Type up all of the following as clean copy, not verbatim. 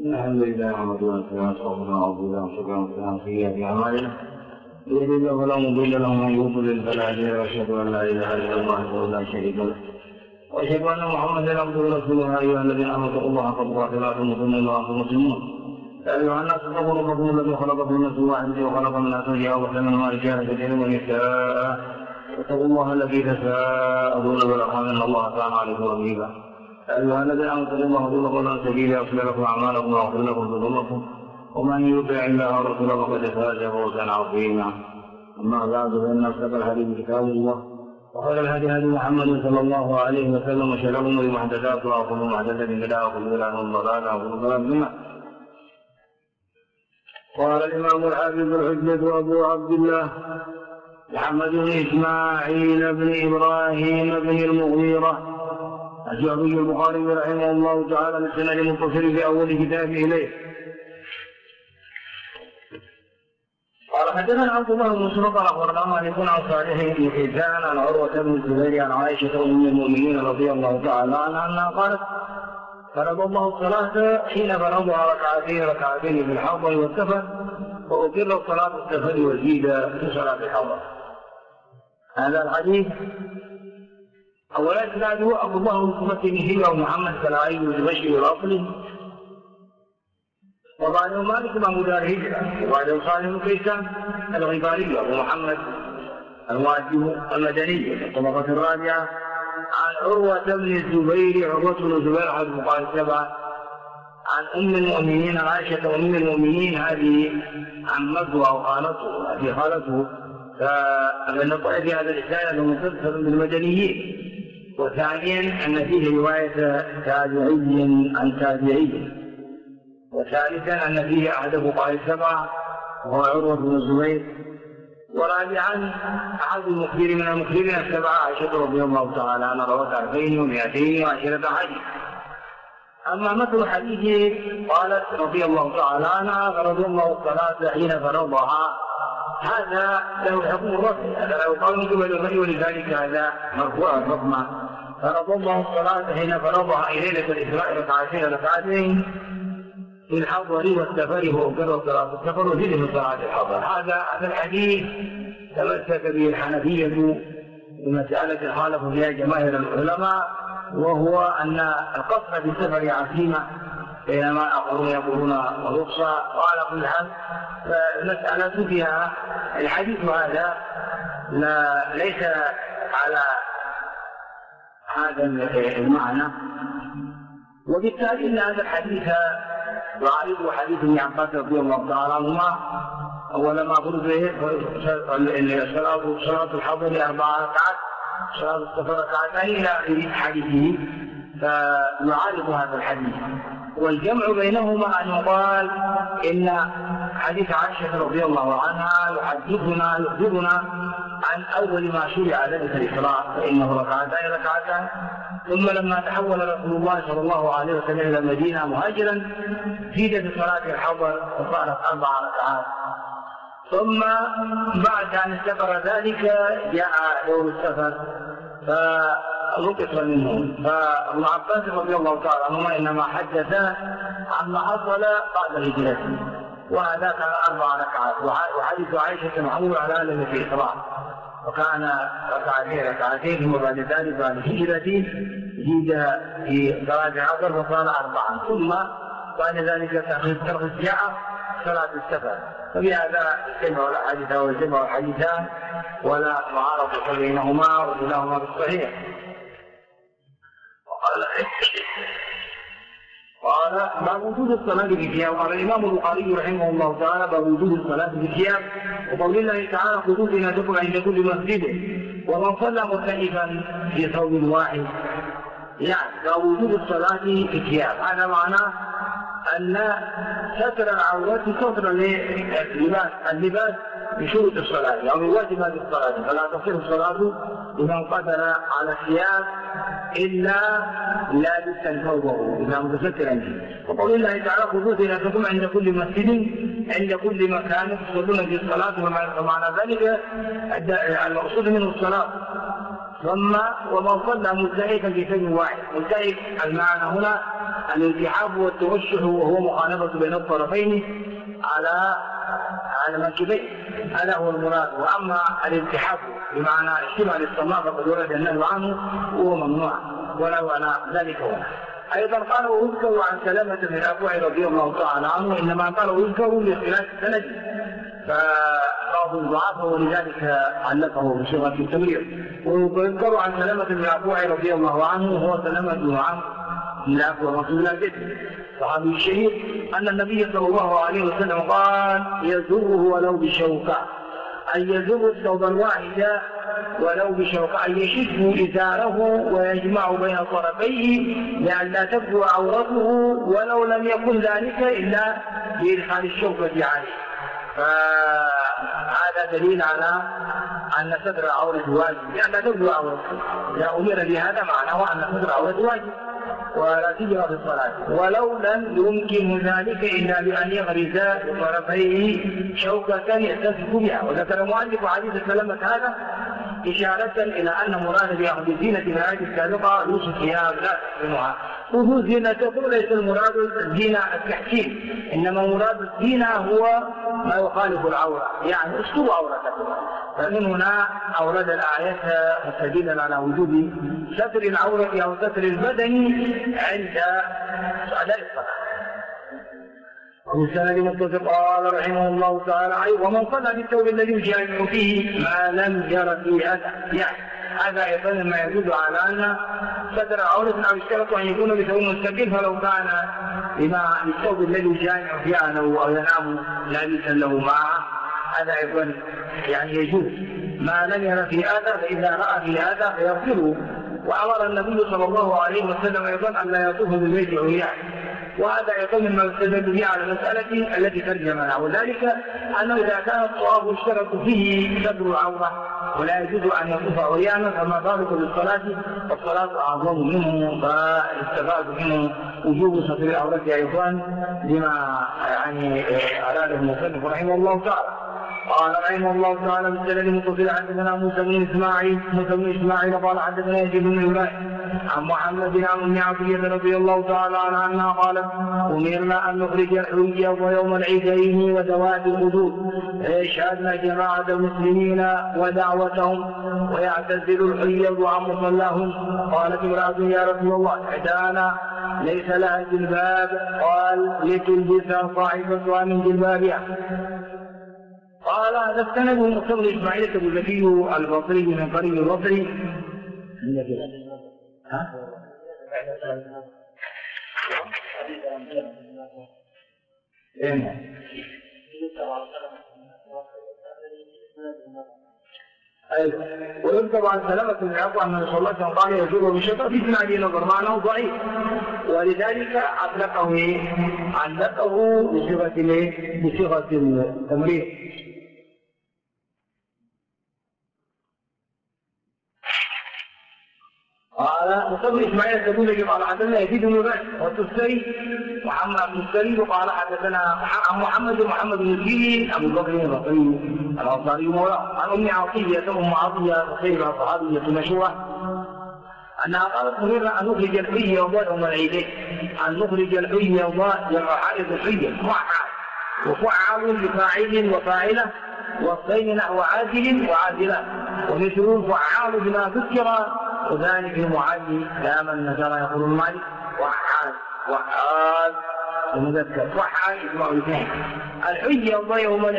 الحمد لله نحمده ونستعينه ونستغفره ونستهديه سيئات اعمالنا يهد الله فلا مضل له ومن يضلل فلا هادي له واشهد ان لا اله الا الله وحده لا شريك له واشهد ان محمدا عبده ورسوله ايها الذين امنوا اتقوا الله حق تقاته لا تموتن الا وانتم مسلمون يا ايها الناس اتقوا ربكم الذي خلقكم من نفس واحده وخلق منها زوجها وبث منهما رجالا كثيرا ونساء واتقوا الله الذي تساءلون بالارحام ان الله كان عليكم رقيبا يا ايها الذين امنوا اتقوا الله وقولوا قولا سديدا يغفر لكم اعمالكم ويغفر لكم ذنوبكم ومن يطع الله ورسوله فقد فاز فوزا عظيما. اما بعد فان اصدق الحديث كتاب الله وخير الهدي هدي محمد صلى الله عليه وسلم وشر الامور محدثاتها وكل محدثه بدعه وكل بدعه ضلاله وكل ضلاله. قال الامام الحافظ الحجة ابو عبد الله محمد بن اسماعيل بن ابراهيم بن المغيرة الجعفري البخاري رحمه الله تعالى بالسند المتصل في اول كتابه اليه. قال حدثنا عبد الله بن مسروق اخبرنا مالك عن صالح بن حيزان عن عروه بن الزبير عن عائشه ام المؤمنين رضي الله تعالى عنها انها قالت فرض الله الصلاه حين فرضها ركعتين في الحضر والسفر واقر صلاه السفر وزيد في صلاه الحضر. هذا الحديث اولا اسناده عبد الله بن مسروق هي ومحمد سلاعي الدمشقي الاصلي وبعده مالك بن دار هجرة وبعده صالح بن كيسان الغفاري ومحمد الواجب المدني الطبقة الرابعة عن عروة بن الزبير أحد الفقهاء السبعة عن أم المؤمنين عائشة أم المؤمنين هذه عمته أو خالته هذه خالته فمن نقول في هذا الإسناد متصل بالمدنيين. وثانيا أن فيه رواية تابعي عن تابعي. وثالثا أن فيه أحد الفقهاء السبعة وهو عروة بن الزبير. ورابعا أحد المخبرين من المخبرين السبعة عائشة رضي الله تعالى عنها روت 2210 حديث. أما مثل حديثه قالت رضي الله تعالى عنها فرض الله الصلاة حين فرضها هذا له حكم الرفع هذا لو قال من قبل الغني ولذلك هذا مرفوع الرقمة فرض الله الصلاة حين فرضها إلى ليلة الإسراء ركعتين في الحضر والسفر وأقر صلاة السفر وزيد من صلاة الحضر. هذا الحديث تمسك به الحنفية بمسألة خالف فيها جماهير العلماء وهو أن القصر في السفر عزيمة بينما آخرون يقولون رخصة. وعلى كل حال فالمسألة فيها الحديث هذا ليس على هذا المعنى وبالتالي أن هذا الحديث يعارض حديث ابن عباس رضي الله تعالى عنهما ولما فرض به صلاة الحضر 4 ركعات صلاة السفر ركعتين إلى آخر حديثه فيعارض هذا الحديث. والجمع بينهما أن يقال إن حديث عائشة رضي الله عنها يحدثنا عن أول ما شرع ليلة الإسراء فإنه ركعتان ثم لما تحول رسول الله صلى الله عليه وسلم إلى المدينة مهاجرا زيد في صلاة الحضر وصارت 4 ركعات. ثم بعد أن استقر ذلك جاء دور السفر فرقص منه. فابن عباس رضي الله تعالى عنهما إنما حدث عما حصل بعد هجرته وهذا كان 4 ركعات. وحديث عائشة محمول على ليلة الإسراء وكان ركعتين ثم بعد ذلك بعد هجرته زيد في صلاة العصر فصار 4 ثم بعد ذلك ترك جاء صلاة السفر. فبهذا يجمع الأحاديث ويجمع الحديثان ولا معارضة بينهما وكلاهما بالصحيح. قال باب وجود الصلاة في الثياب. قال الإمام البخاري رحمه الله تعالى باب وجود الصلاة في الثياب وقول الله تعالى خذوا زينتكم عند كل مسجد ومن صلى مختلفا في ثوب واحد. يعني باب وجود الصلاة في الثياب هذا معناه أن ستر العورات ستر اللباس بشروط الصلاة أو بواجبات الصلاة فلا تصح الصلاة لمن قدر على الثياب إلا لابسا ثوبه إذا متسترا فيه. وقول الله تعالى خذوا زينتكم عند كل مسجد عند كل مكان تصلون في الصلاة ومعنى ذلك المقصود منه الصلاة. ثم ومن صلى ملتحفا في ثوب واحد. ملتحف المعنى هنا الانسحاب والتوشح وهو مخالفة بين الطرفين على منكبين، هذا هو المراد. وأما الانسحاب بمعنى اشتبه للصلاة فقد ورد النهي عنه وهو ممنوع ولو أنا ذلك هو. أيضا قال ويذكر عن سلمة بن الأكوع رضي الله تعالى عنه، إنما قال ويذكر لاختلاف السند فبعض ضعفه ولذلك علقه بصيغة التمريض. ويذكر عن سلمة بن الأكوع رضي الله عنه وهو سلمة بن عمرو بن الأكوع رسول الله جده صحابي الشهيد أن النبي صلى الله عليه وسلم قال يزره ولو بشوكة، أن يزر الثوب الواحد ولو بشوكة، أن يشد إزاره ويجمع بين طرفيه لئلا تبدو عورته ولو لم يكن ذلك إلا بإدخال الشوكة عليه. فهذا دليل على أن ستر العورة واجب، لأن تبدو عورته إذا أمر بهذا معناه أن ستر العورة واجب ولا تجرى في الصلاة، ولو لم يمكن ذلك إلا بأن يغرز بطرفيه شوكة يستمسك بها. وذكر المؤلف حديث سلمة هذا إشارة إلى أن مراد بأخذ الزينة في الآية السابقة لبس الثياب لا تحرمها. خذوا زينتكم ليس المراد الزينة التحكيم، إنما مراد الزينة هو ما يخالف العورة، يعني استروا عورتكم. فمن هنا أورد الآية مستدلا على وجوب ستر العورة أو ستر البدن عند أداء الصلاة. والسند متصل قال رحمه الله تعالى ومن صلى بالثوب الذي يجامع فيه ما لم ير فيه أذى، يعني هذا أيضا ما يدل على أن ستر عورة أو اشترط أن يكون بثوب مستقل، فلو كان بما الثوب الذي يجامع فيه أو ينام لابسا له معه هذا أيضا يعني يجوز ما لم ير فيه أذى، فإذا رأى فيه أذى فيغفره. وأمر النبي صلى الله عليه وسلم أيضا أن لا يطوف بالبيت عريان، وهذا يقوم مما يستدل به على المسألة التي ترجمها، وذلك أنه إذا كان الطواف يشترط فيه ستر العورة ولا يجوز أن يطوف عريانا فما بالك بالصلاة، والصلاة أعظم منه، فاستفاد منه وجوب ستر العورة أيضا لما يعني أراده المصنف رحمه الله تعالى. قال رحمه الله تعالى بالسند المتصل حدثنا موسى بن اسماعيل قال حدثنا يزيد بن ابراهيم عن محمد بن عمرو بن عطية رضي الله تعالى عنها قالت امرنا ان نخرج الحجة ويوم العيدين وذوات الحدود يشهدنا جماعة المسلمين ودعوتهم ويعتزل الحيض عن مصلاهم. قالت امرأة يا رسول الله احدانا ليس لها جلباب، قال لتلبسها صاحبتها من جلبابها. قال هذا السند مصطفى اسماعيل ابو زكي البصري من قريب البصري. ايوه ويذكر عن سلمة بن الأكوع أن رسول الله صلى الله عليه وسلم قال يجوز في اسناد نظر معناه ضعيف، ولذلك علقه بصيغة التمريض. قال مصطفى اسماعيل تقول قال حدثنا يزيد بن ابراهيم والتستري محمد بن التستري وقال حدثنا محمد بن الجيل ابو بكر البصري الانصاري مولاه عن ام عطيه وخير صحابيه مشهوره انها قالت امرنا ان نخرج الحية يوم العيدين، ان نخرج الحية جمع حائض الحية وفعل لفاعل وفاعله والصين نحو عاجل وعاجلة، ومثل فعال بما ذكر وذلك المعدي كما النجار يقول المالك وحال المذكر وحال اسمع الاثنين. الحجة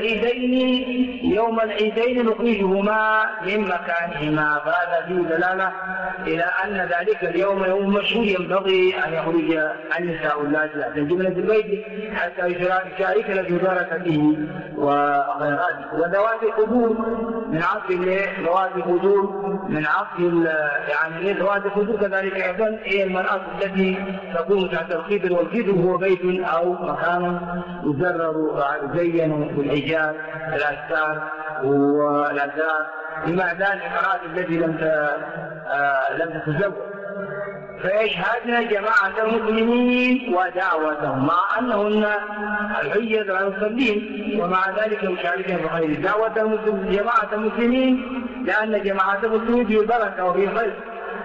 يوم العيدين نخرجهما من مكانهما، فهذا فيه دلالة إلى أن ذلك اليوم يوم مشهور ينبغي أن يخرج النساء اللاتي يعتزلن في البيت حتى يشاركن في بركته وخيراته. وذوات القدور من عطف ذوات القدور من عطف يعني ذوات القدور كذلك أيضا هي المرأة التي تكون تحت الخدر، والخدر هو بيت أو مكان يزرر يزين بالحجاب الأستار والأزار، بما ذلك المرأة التي لم تتزوج. فيشهدن جماعة المسلمين ودعوتهم مع أنهن الحية على المصلين، ومع ذلك يشاركن في خير دعوة جماعة المسلمين، لأن جماعة المسلمين في بركة وفي خير،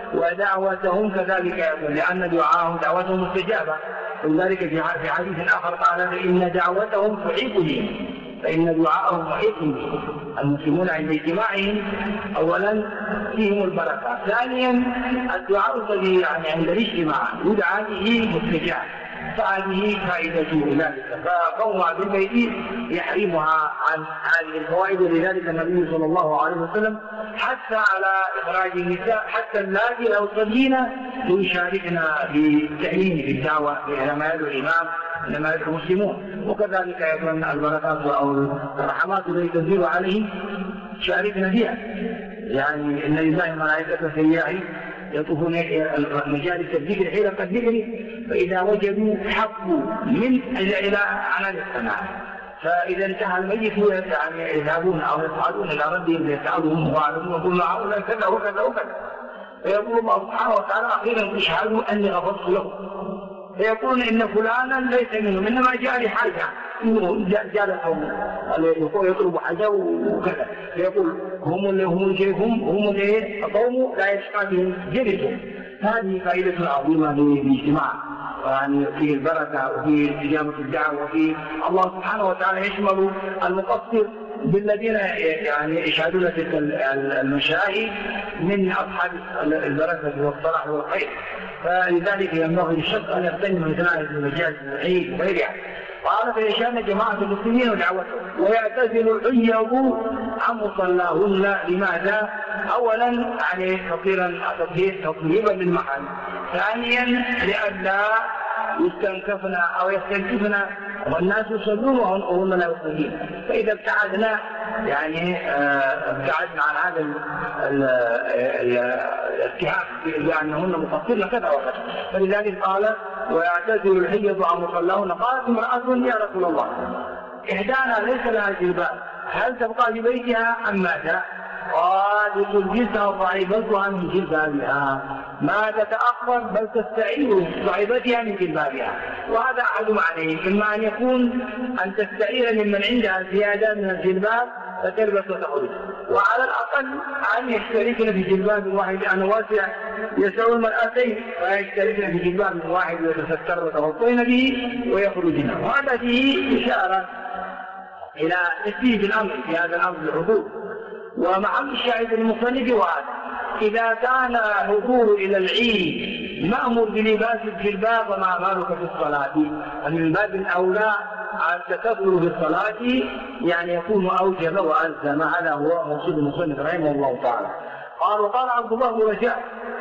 ودعوتهم كذلك يكون، لأن دعاءهم دعوتهم مستجابة. ولذلك في حديث آخر قال إن دعوتهم تحيط بهم، فإن دعاءهم محيط بهم. المسلمون عند اجتماعهم أولا فيهم البركة، ثانيا الدعاء الذي يعني عند الاجتماع يدعى به مستجاب، فهذه فائدة ذلك. فقوم عبد البيت يحرمها عن هذه الفوائد، ولذلك النبي صلى الله عليه وسلم حتى على إخراج النساء حتى اللاتي لو صلينا ليشاركنا في التأمين في الدعوة لما يدعو الإمام لما يدعو المسلمون. وكذلك أيضا البركات أو الرحمات التي تنزل عليه شاركنا فيها، يعني إن لله ملائكة سياحين يطوفون مجالس الذكر حين الذكر، فإذا وجدوا حقوا من إلى عنان السماء، فإذا انتهى الميت يعني يذهبون أو يصعدون إلى ربهم ليسألهم ويعلمون ويقولون هؤلاء كذا وكذا وكذا، فيقول الله سبحانه وتعالى أخيرا اشهدوا أني غفرت له، فيقولون إن فلانا ليس منهم إنما جاء لحاجة، إنه جاء لهم يطلب حاجة وكذا، فيقول هم قوم لا يشقى بهم جلسهم. هذه فائدة عظيمة للاجتماع، يعني في البركة وفي استجابة الدعوة، وفي الله سبحانه وتعالى يشمل المقصر بالذين يعني يشهدون تلك المشاهد من أصحاب البركة والصلاح والخير. فلذلك ينبغي للشخص أن يغتنم مثل هذه المجالس العيد وغيرها. قال فيشان جماعة المسلمين ودعوتهم ويعتزل الحيض عن مصلاهن. لماذا؟ أولا يعني تطهيرا للمحل، ثانيا لئلا يستنكفن أو يستنكفن والناس يصلون وهم لا يصلون. فإذا ابتعدنا يعني ابتعدنا عن هذا الاتهام بأنهن مقصرن كذا وكذا. فلذلك قال ويعتزل الحيض عن مصلاهن. قالت امرأة يا رسول الله إحدانا ليس لها جلباب هل تبقى في بيتها أم ماذا؟ قال تلبسها صعيبتها من جلبابها، ما تتأخر بل تستعير صعيبتها من جلبابها. وهذا أحد معنيه، إما أن يكون أن تستعير ممن عندها زيادة من الجلباب فتلبس وتخرج، وعلى الأقل أن يشتركن في جلباب واحد لأنه واسع يساوي المرأتين، فيشتركن في جلباب واحد ويتستر وتغطين به ويخرجن. وهذا فيه إشارة إلى تسديد الأمر في هذا الأمر الحدود. ومحل الشاهد المصنف وهذا إذا كان الحضور إلى العيد مأمور بلباس الجلباب وما بالك في الصلاة، من باب الأولى التكبر في الصلاة يعني يكون أوجب وألزم. هذا هو مقصود المصنف رحمه الله تعالى. وقال عبد الله بن رجاء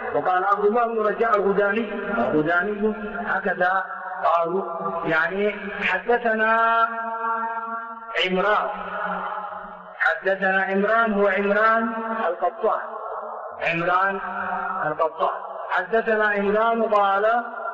الغداني هكذا قالوا يعني حدثنا عمران هو عمران القطان حدثنا عمران قال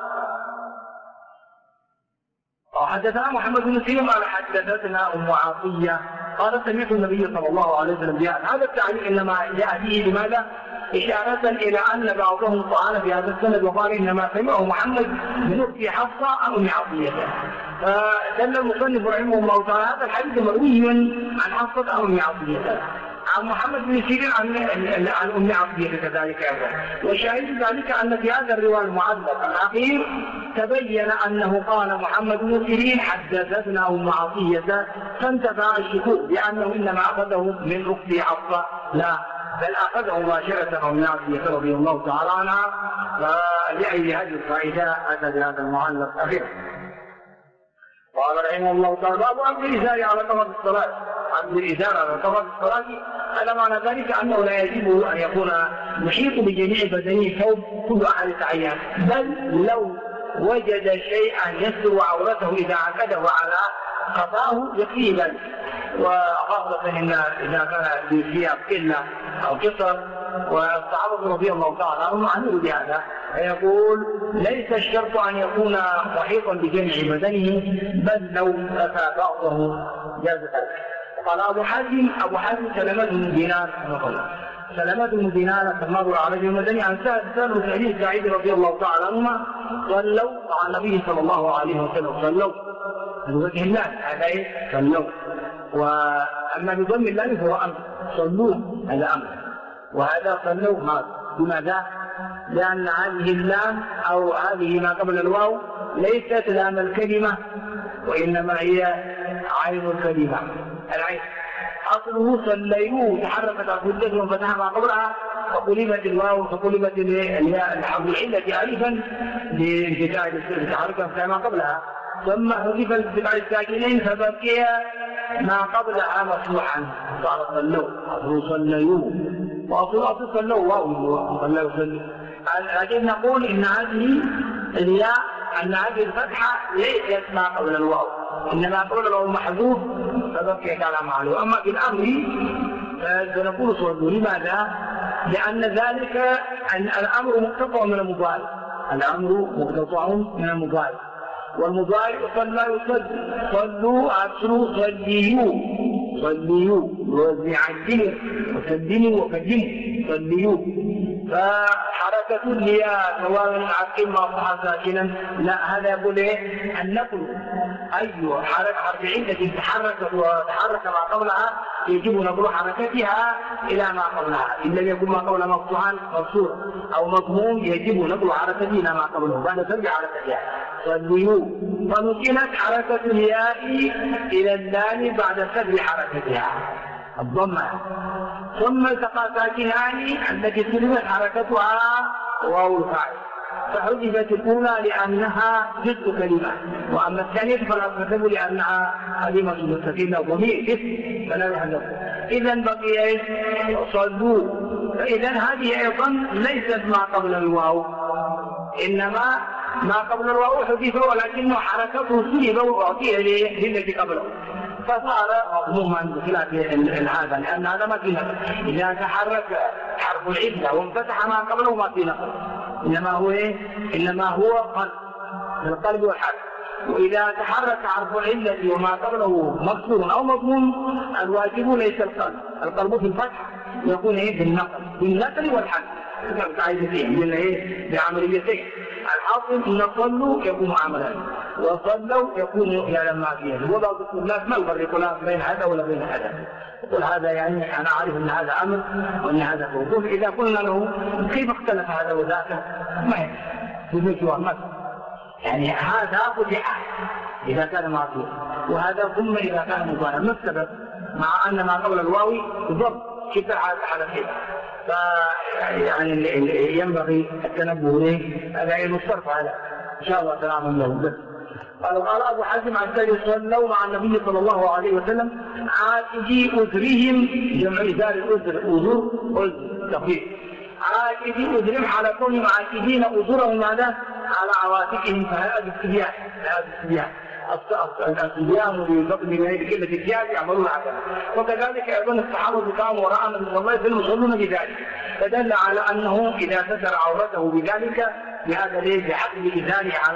حدثنا محمد بن سيرين قال حدثتنا أم عطية قال سمعت النبي صلى الله عليه وسلم بهذا. هذا التعليق إنما جاء به لماذا؟ إشارة إلى أن بعضهم طعن في هذا السند وقال إنما سمعه محمد من أخت حفصة أم عطية. فدل المصنف رحمه الله تعالى هذا الحديث مروي عن حفصة أو أم عطية، عن محمد بن سيرين عن أم عطية كذلك أيضا. وشاهد ذلك أن في هذا الرواية المعلق الأخير تبين أنه قال محمد بن سيرين حدثتنا أم عطية، فانتفع الشكوك بأنه إنما أخذه من أخت حفصة، لا بل أخذه مباشرة من عطية رضي الله تعالى عنها. فلأجل هذه الفائدة أتى بهذا المعلق الأخير. قال رحمه الله تعالى باب أمر الإزار على قفا الصلاة. أمر الإزار على قفا الصلاة هذا معنى ذلك أنه لا يجب أن يكون محيط بجميع بدنه ثوب كل أحد تعيان، بل لو وجد شيئا يستر عورته إذا عقده على قفاه يكفيه ذلك. وخاصة إن إذا كان في ثياب قلة أو قصر، والصحابة رضي الله تعالى عنهم عنوا بهذا، فيقول ليس الشرط أن يكون محيطا بجميع بدنه، بل لو أتى بعضه جاز ذلك. قال أبو حاتم سلمة بن دينار كما على المدني عن سهل بن أبي سعيد رضي الله تعالى عنهما صلوا مع النبي صلى الله عليه وسلم، صلوا بوجه الله هذا صلوا. وأما بضم الله فهو أمر، صلوا هذا أمر، وهذا صلوا بماذا؟ لأن هذه اللام أو هذه ما قبل الواو ليست لام الكلمة وإنما هي عين الكلمة. العين أصله صليوا تحركت الحجة وفتح ما قبلها فقلبت الواو فقلبت الحرف العلة ألفا لانفتاح تحركها ما قبلها، ثم حذف الاتباع الساكنين فبقي ما قبلها مفتوحا صار صلوا. أصله صليوا وأصل صلوا واو صلوا. لكن نقول إن هذه الياء أن هذه الفتحة ليست ما قبل الواو، إنما قبل الواو محذوف فبقي كلام عليه. أما في الأمر فنقول صلوا. لماذا؟ لأن ذلك أن الأمر مقتطع من المضارع، الأمر مقتطع من المضارع، والمضارع صلى يصلي، صلوا أبصروا صليوا، صليوا وزعجلوا وسلموا وقدموا صليوا. فحركة الياء سواء عقيم أو ساكنا لا، هذا يقول إيه؟ النقل أي حرف علة تحركت وتحرك ما قبلها يجب نقل حركتها إلى ما قبلها، إن لم يكن ما قبلها مفتوحا مكسورا أو مضموم يجب نقل حركته إلى ما قبله بعد ترجع حركتها. صلوا فنقلت حركة الياء إلى اللام بعد سبب حركتها الضمة، ثم التقى ساكنان التي سلبت حركتها واو الفاعل فحذفت الأولى لأنها جزء كلمة، وأما الثانية فلا تحذف لأنها كلمة مستقلة ضمير اسم فلا يحذف. إذا بقي صلوا، فإذا هذه أيضا ليست ما قبل الواو، إنما ما قبل الواو حذف ولكنه حركته سلب وأعطيها للتي قبله فصار مضموما بخلاف هذا، لأن هذا ما في نقل. إذا تحرك حرف العلة وانفتح ما قبله ما في نقل، إنما هو إيه؟ إنما هو قلب القلب والحرف. وإذا تحرك حرف العلة وما قبله مكسور أو مضموم الواجب ليس القلب، القلب في الفتح يكون إيه؟ بالنقل والحرف بعمليتين. الحاصل ان صلوا يكون عملا وصلوا يكون يعلم ما فيه، وبعض الناس ما يفرق لا بين هذا ولا بين هذا، يقول هذا يعني انا عارف ان هذا امر وان هذا موقوف. اذا قلنا له كيف اختلف هذا وذاك ما يمكن يعني هذا فتح اذا كان معصوم وهذا ثم اذا كان مضارع، ما السبب؟ مع ان ما قبل الواو ضبط كفر على الحين، يعني ينبغي التنبه له. هذا علم الصرف هذا ان شاء الله سلام له. بس قال ابو حاتم عن سيد صلوا مع النبي صلى الله عليه وسلم عاكدي اذرهم، جمع ذال الاذر اذر تخفيف، عاكدي اذرهم على كونهم عاكدين اذرهم ماذا؟ على عواتقهم، فهذا الصبيان الصبيان بفضل كلمة الثياب يعملون هكذا. وكذلك أيضا الصحابة كانوا وراء النبي صلى الله عليه وسلم يصلون بذلك، فدل على أنه إذا ستر عورته بذلك بهذا ليس بحسب إزاله على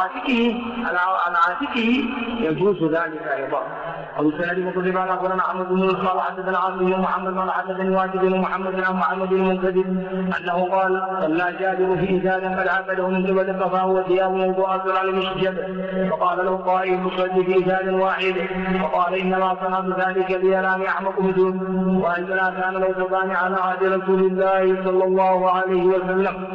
عاتقه يجوز ذلك أيضا. أبو سعيد مقدم على أخبرنا عمرو بن قال حدثنا عاصم بن محمد قال حدثني واجد بن محمد عن محمد بن المنكدر أنه قال صلى جابر في إزار قد عقده من قبل فهو ثياب موضوعة على المسجد، فقال له قائل يصلي في إزار واحد، فقال إنما صنعت ذلك لينام أحمق مثل، وأننا كان لو تبان على عهد رسول الله صلى الله عليه وسلم.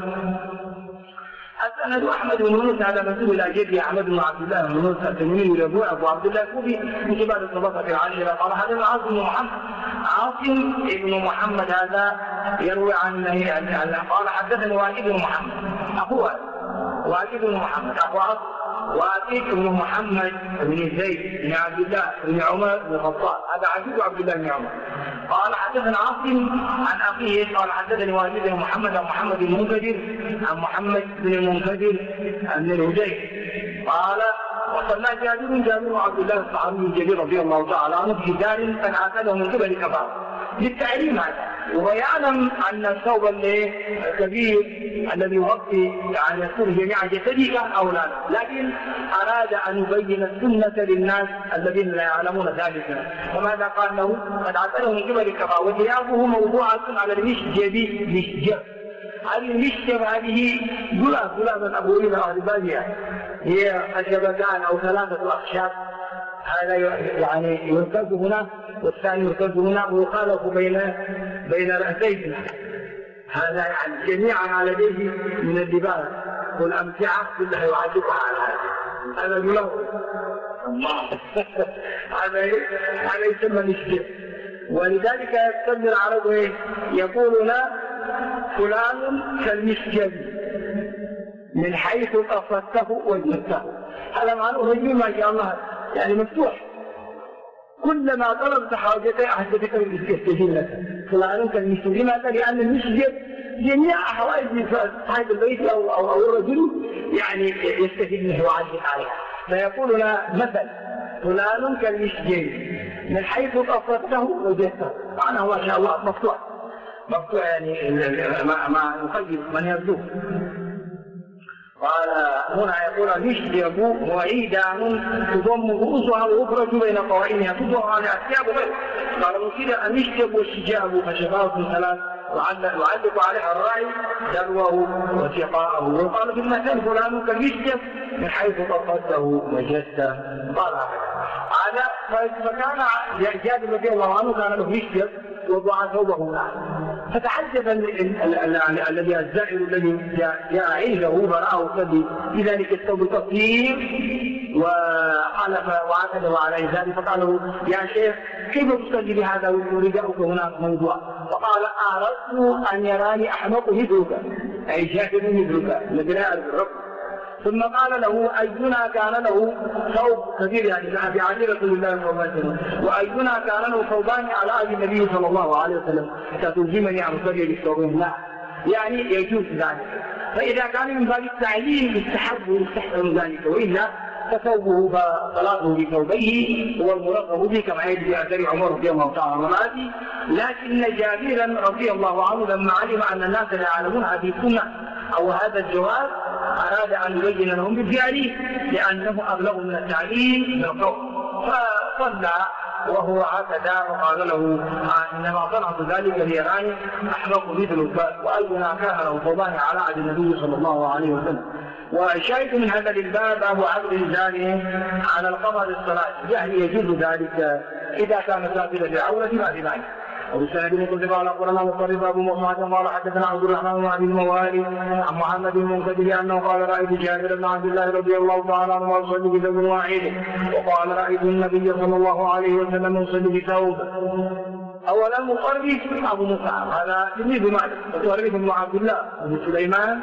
السند احمد بن يونس هذا مسؤول الى جدي احمد بن عبد الله بن يونس التميمي ابو عبد الله الكوفي من كبار الطبقه العاشره. قال حدثنا عاصم بن محمد هذا يروي عن قال حدثني واجد بن محمد اخوه واجد بن محمد اخو عاصم واجد بن محمد بن زيد بن عبد الله بن عمر بن الخطاب، هذا عزيز عبد الله بن عمر. قال حدثنا عاصم عن اخيه قال حدثني واجد بن محمد عن محمد بن المنكدر عن محمد بن المنكدر عن الهجير قال وصلى جابر وعبد الله الصحابي الجليل رضي الله تعالى عنه في دار قد عقده من قبل كبار للتعليم هذا، ويعلم ان الثوب الكبير الذي يغطي يعني يستر جميع جسده اولى، لكن اراد ان يبين السنه للناس الذين لا يعلمون ذلك، وماذا قال له؟ قد عقده من قبل كبار وثيابه موضوعه على المشجب. المشجب هذه جلابا ابوين اهل الباديه، هي خشبتان او ثلاثه اخشاب، هذا يعني يركز هنا والثاني يركز هنا ويخالف بين رأسيه، هذا يعني جميعا على يده من اللباس والأمتعة كلها يعلقها على هذا الملون. هذا يسمى مشجع. ولذلك يسمى العرب يقولون فلان كالمشجع من حيث قصدته وجدته. هذا معناه رجل ما شاء الله يعني مفتوح، كلما طلبت حاجته أحدثك يستجيب لك. فلان كالمشجع. لماذا؟ لأن المشجع جميع حوائج صاحب البيت أو الرجل يعني يستفيد منه ويعلق عليها. فيقول لنا مثل فلان كالمشجع من حيث قصدته وجدته. معناه ما شاء الله مفتوح يعني ما يخيب من يبدو. قال هنا يقول المشجب هو عيدان تضم رؤوسها ويخرج بين قوائمها تضم على أثياب غير. قال مفيد المشجب والشجاب فشفاء ثلاث يعلق عليها الراعي دلوه وسقاءه. وقال في المثل فلان كالمشجب من حيث قصدته وجدته. قال هذا فكان جابر رضي الله عنه كان له مشجب وضع ثوبه معه، فتعجب الذي الزائر الذي جاء عنده فرآه بذلك الثوب القصير وحلف وعقده على ذلك. فقال له يا شيخ كيف تصلي بهذا ورداؤك هناك موضوع؟ فقال أردت أن يراني أحمق مثلك، أي جاهل مثلك الذي لا يعرف الرب. ثم قال له أينا كان له ثوب كثير يعني في عهد رسول الله صلى الله عليه وسلم، وأينا كان له ثوبان على عهد النبي صلى الله عليه وسلم ستلزمني عن صلي بالثوبين؟ لا، يعني يجوز ذلك. فإذا كان من باب التعليم يستحسن ذلك، وإلا فثوبه فصلاته بثوبيه هو المرغب به كما يجري في أثر عمر رضي الله تعالى عنه. لكن جابرا رضي الله عنه لما علم أن الناس لا يعلمون هذه السنة أو هذا الجواز أراد أن يبين لهم بالفعل لأنه أبلغ من التعليم بالقول، فصلى وهو هكذا وقال له إنما صنعت ذلك ليراني أحمق مثلك. وأينا كان له ثوبان على عهد النبي صلى الله عليه وسلم. والشاهد من هذا الباب أبو عبد الجاري على القمر الصلاة يعني يجوز ذلك إذا كان سافلا لعورة ما بذلك. وبسند مقدم على قرآن مصرف أبو محمد قال حدثنا عبد الرحمن بن أبي الموالي عن محمد بن منكدر أنه قال رأيت جابر بن عبد الله رضي الله تعالى عنه يصلي بثوب واحد، وقال رأيت النبي صلى الله عليه وسلم يصلي بثوب. أولا مصرف أبو مصعب هذا تلميذ مالك، مصرف بن عبد الله بن سليمان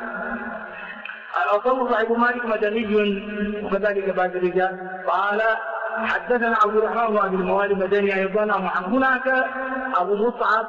الأصم صاحب مالك مدني وكذلك بعد الرجال. قال حدثنا عبد الرحمن بن أبي الموالي مدني أيضا. هناك أبو مصعب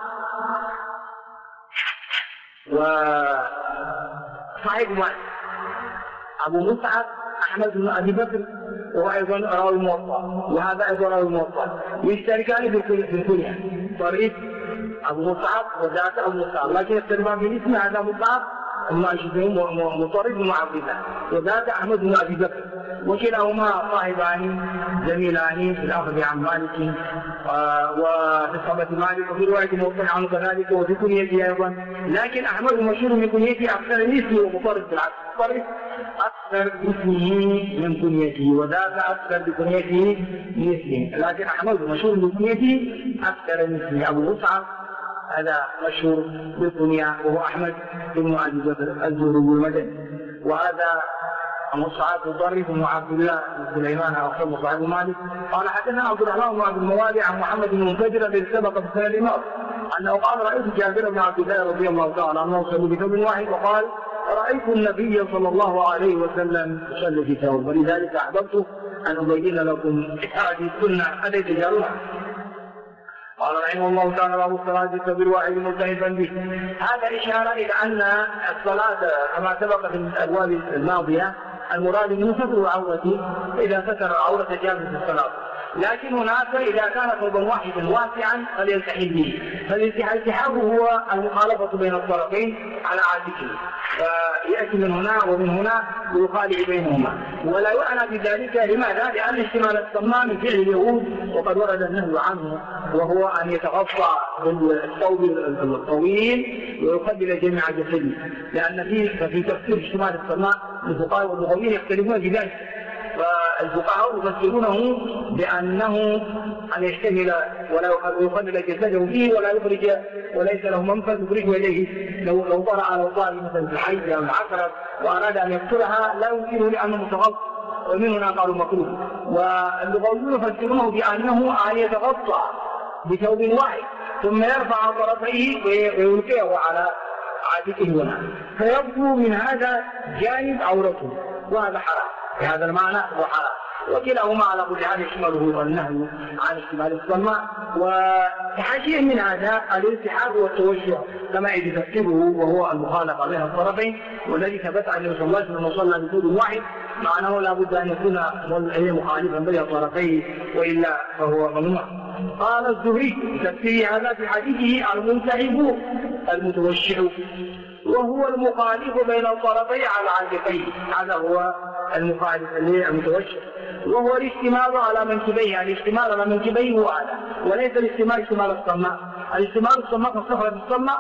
وصاحب مالك أبو مصعب أحمد بن أبي بكر وهو أيضا راوي الموطأ، وهذا أيضا راوي الموطأ، يشتركان بالكنية طريق أبو مصعب وذاك أبو مصعب، لكن يختلفان بالاسم. هذا مصعب ما يشبههم مطرب بن عبد الله وذاك أحمد بن أبي بكر، وكلاهما صاحبان زميلان في الأخذ عن مالك وفي صحبة مالك، وفي رواية موضح عنه كذلك وفي كنيته أيضا. لكن أحمد مشهور من كنيته أكثر من اسمه ومطرب بالعكس، مطرب أكثر اسمه من كنيته وذاك أكثر بكنيته من اسمه، لكن أحمد مشهور من كنيته أكثر من اسمه. أبو مصعب هذا مشهور بالكنية وهو أحمد بن أبي بكر الزهري المدني، وهذا مصعب مطرف بن عبد الله بن سليمان أو مصعب مالك. قال حدثنا عبد الرحمن بن عبد الموالي عن محمد بن منكدر الذي سبق في السنة الماضية أنه قال رأيت جابر بن عبد الله رضي الله تعالى عنه يصلي بثوب واحد، وقال رأيت النبي صلى الله عليه وسلم يصلي في ثوب، ولذلك أحببت أن أبين لكم هذه السنة التي تجعلونها. قال رحمه الله تعالى باب الصلاة بالثوب الواحد ملتهبا به. هذا إشارة إلى أن الصلاة كما سبق في الأبواب الماضية المراد منه ستر العورة، إذا ستر العورة جاز في الصلاة. لكن هناك إذا كان ثوبا واحدا واسعا فليلتحم به، فالالتحام هو المخالفة بين الطرفين على عاتقه، فيأتي من هنا ومن هنا ويخالف بينهما، ولا يعنى بذلك. لماذا؟ لأن اشتمال الصمام من فعل اليهود وقد ورد النهي عنه، وهو أن يتغطى بالثوب الطويل ويقبل جميع جسده، لأن في تفسير اشتمال الصمام الفقهاء واللغويين يختلفون في ذلك. والفقهاء يفسرونه بأنه أن يشتغل ولا يخلل جسده فيه ولا يخرج وليس له منفذ يخرج إليه. لو طلع على طاري مثلا في الحي أو العقرب وأراد أن يقتلها لا يمكنه لأنه متغطى، ومن هنا قالوا مكروه. واللغويون يفسرونه بأنه أن يتغطى بثوب واحد ثم يرفع طرفيه ويلقيه على عاتقه هنا فيبدو من هذا جانب عورته، وهذا حرام بهذا المعنى وحرام. وكلاهما على كل حال يشمله النهي عن اشتمال الصماء. وحاشية من هذا الالتحاد والتوجه كما يفسره وهو المخالفة بين الطرفين، والذي ثبت عن النبي صلى الله عليه وسلم وصلى بطول واحد، مع أنه لا بد أن يكون مخالفا بين الطرفين وإلا فهو ممنوع. قال الزهري تفسير هذا في حديثه المنتهب المتوشع، وهو المخالف بين الطرفين على عاتقيه، هذا هو المخالف المتوشع، وهو الاشتمال على منكبيه. الاشتمال على منكبيه هو هذا، وليس الاشتمال اشتمال الصماء. الاشتمال الصماء كالصفرة الصماء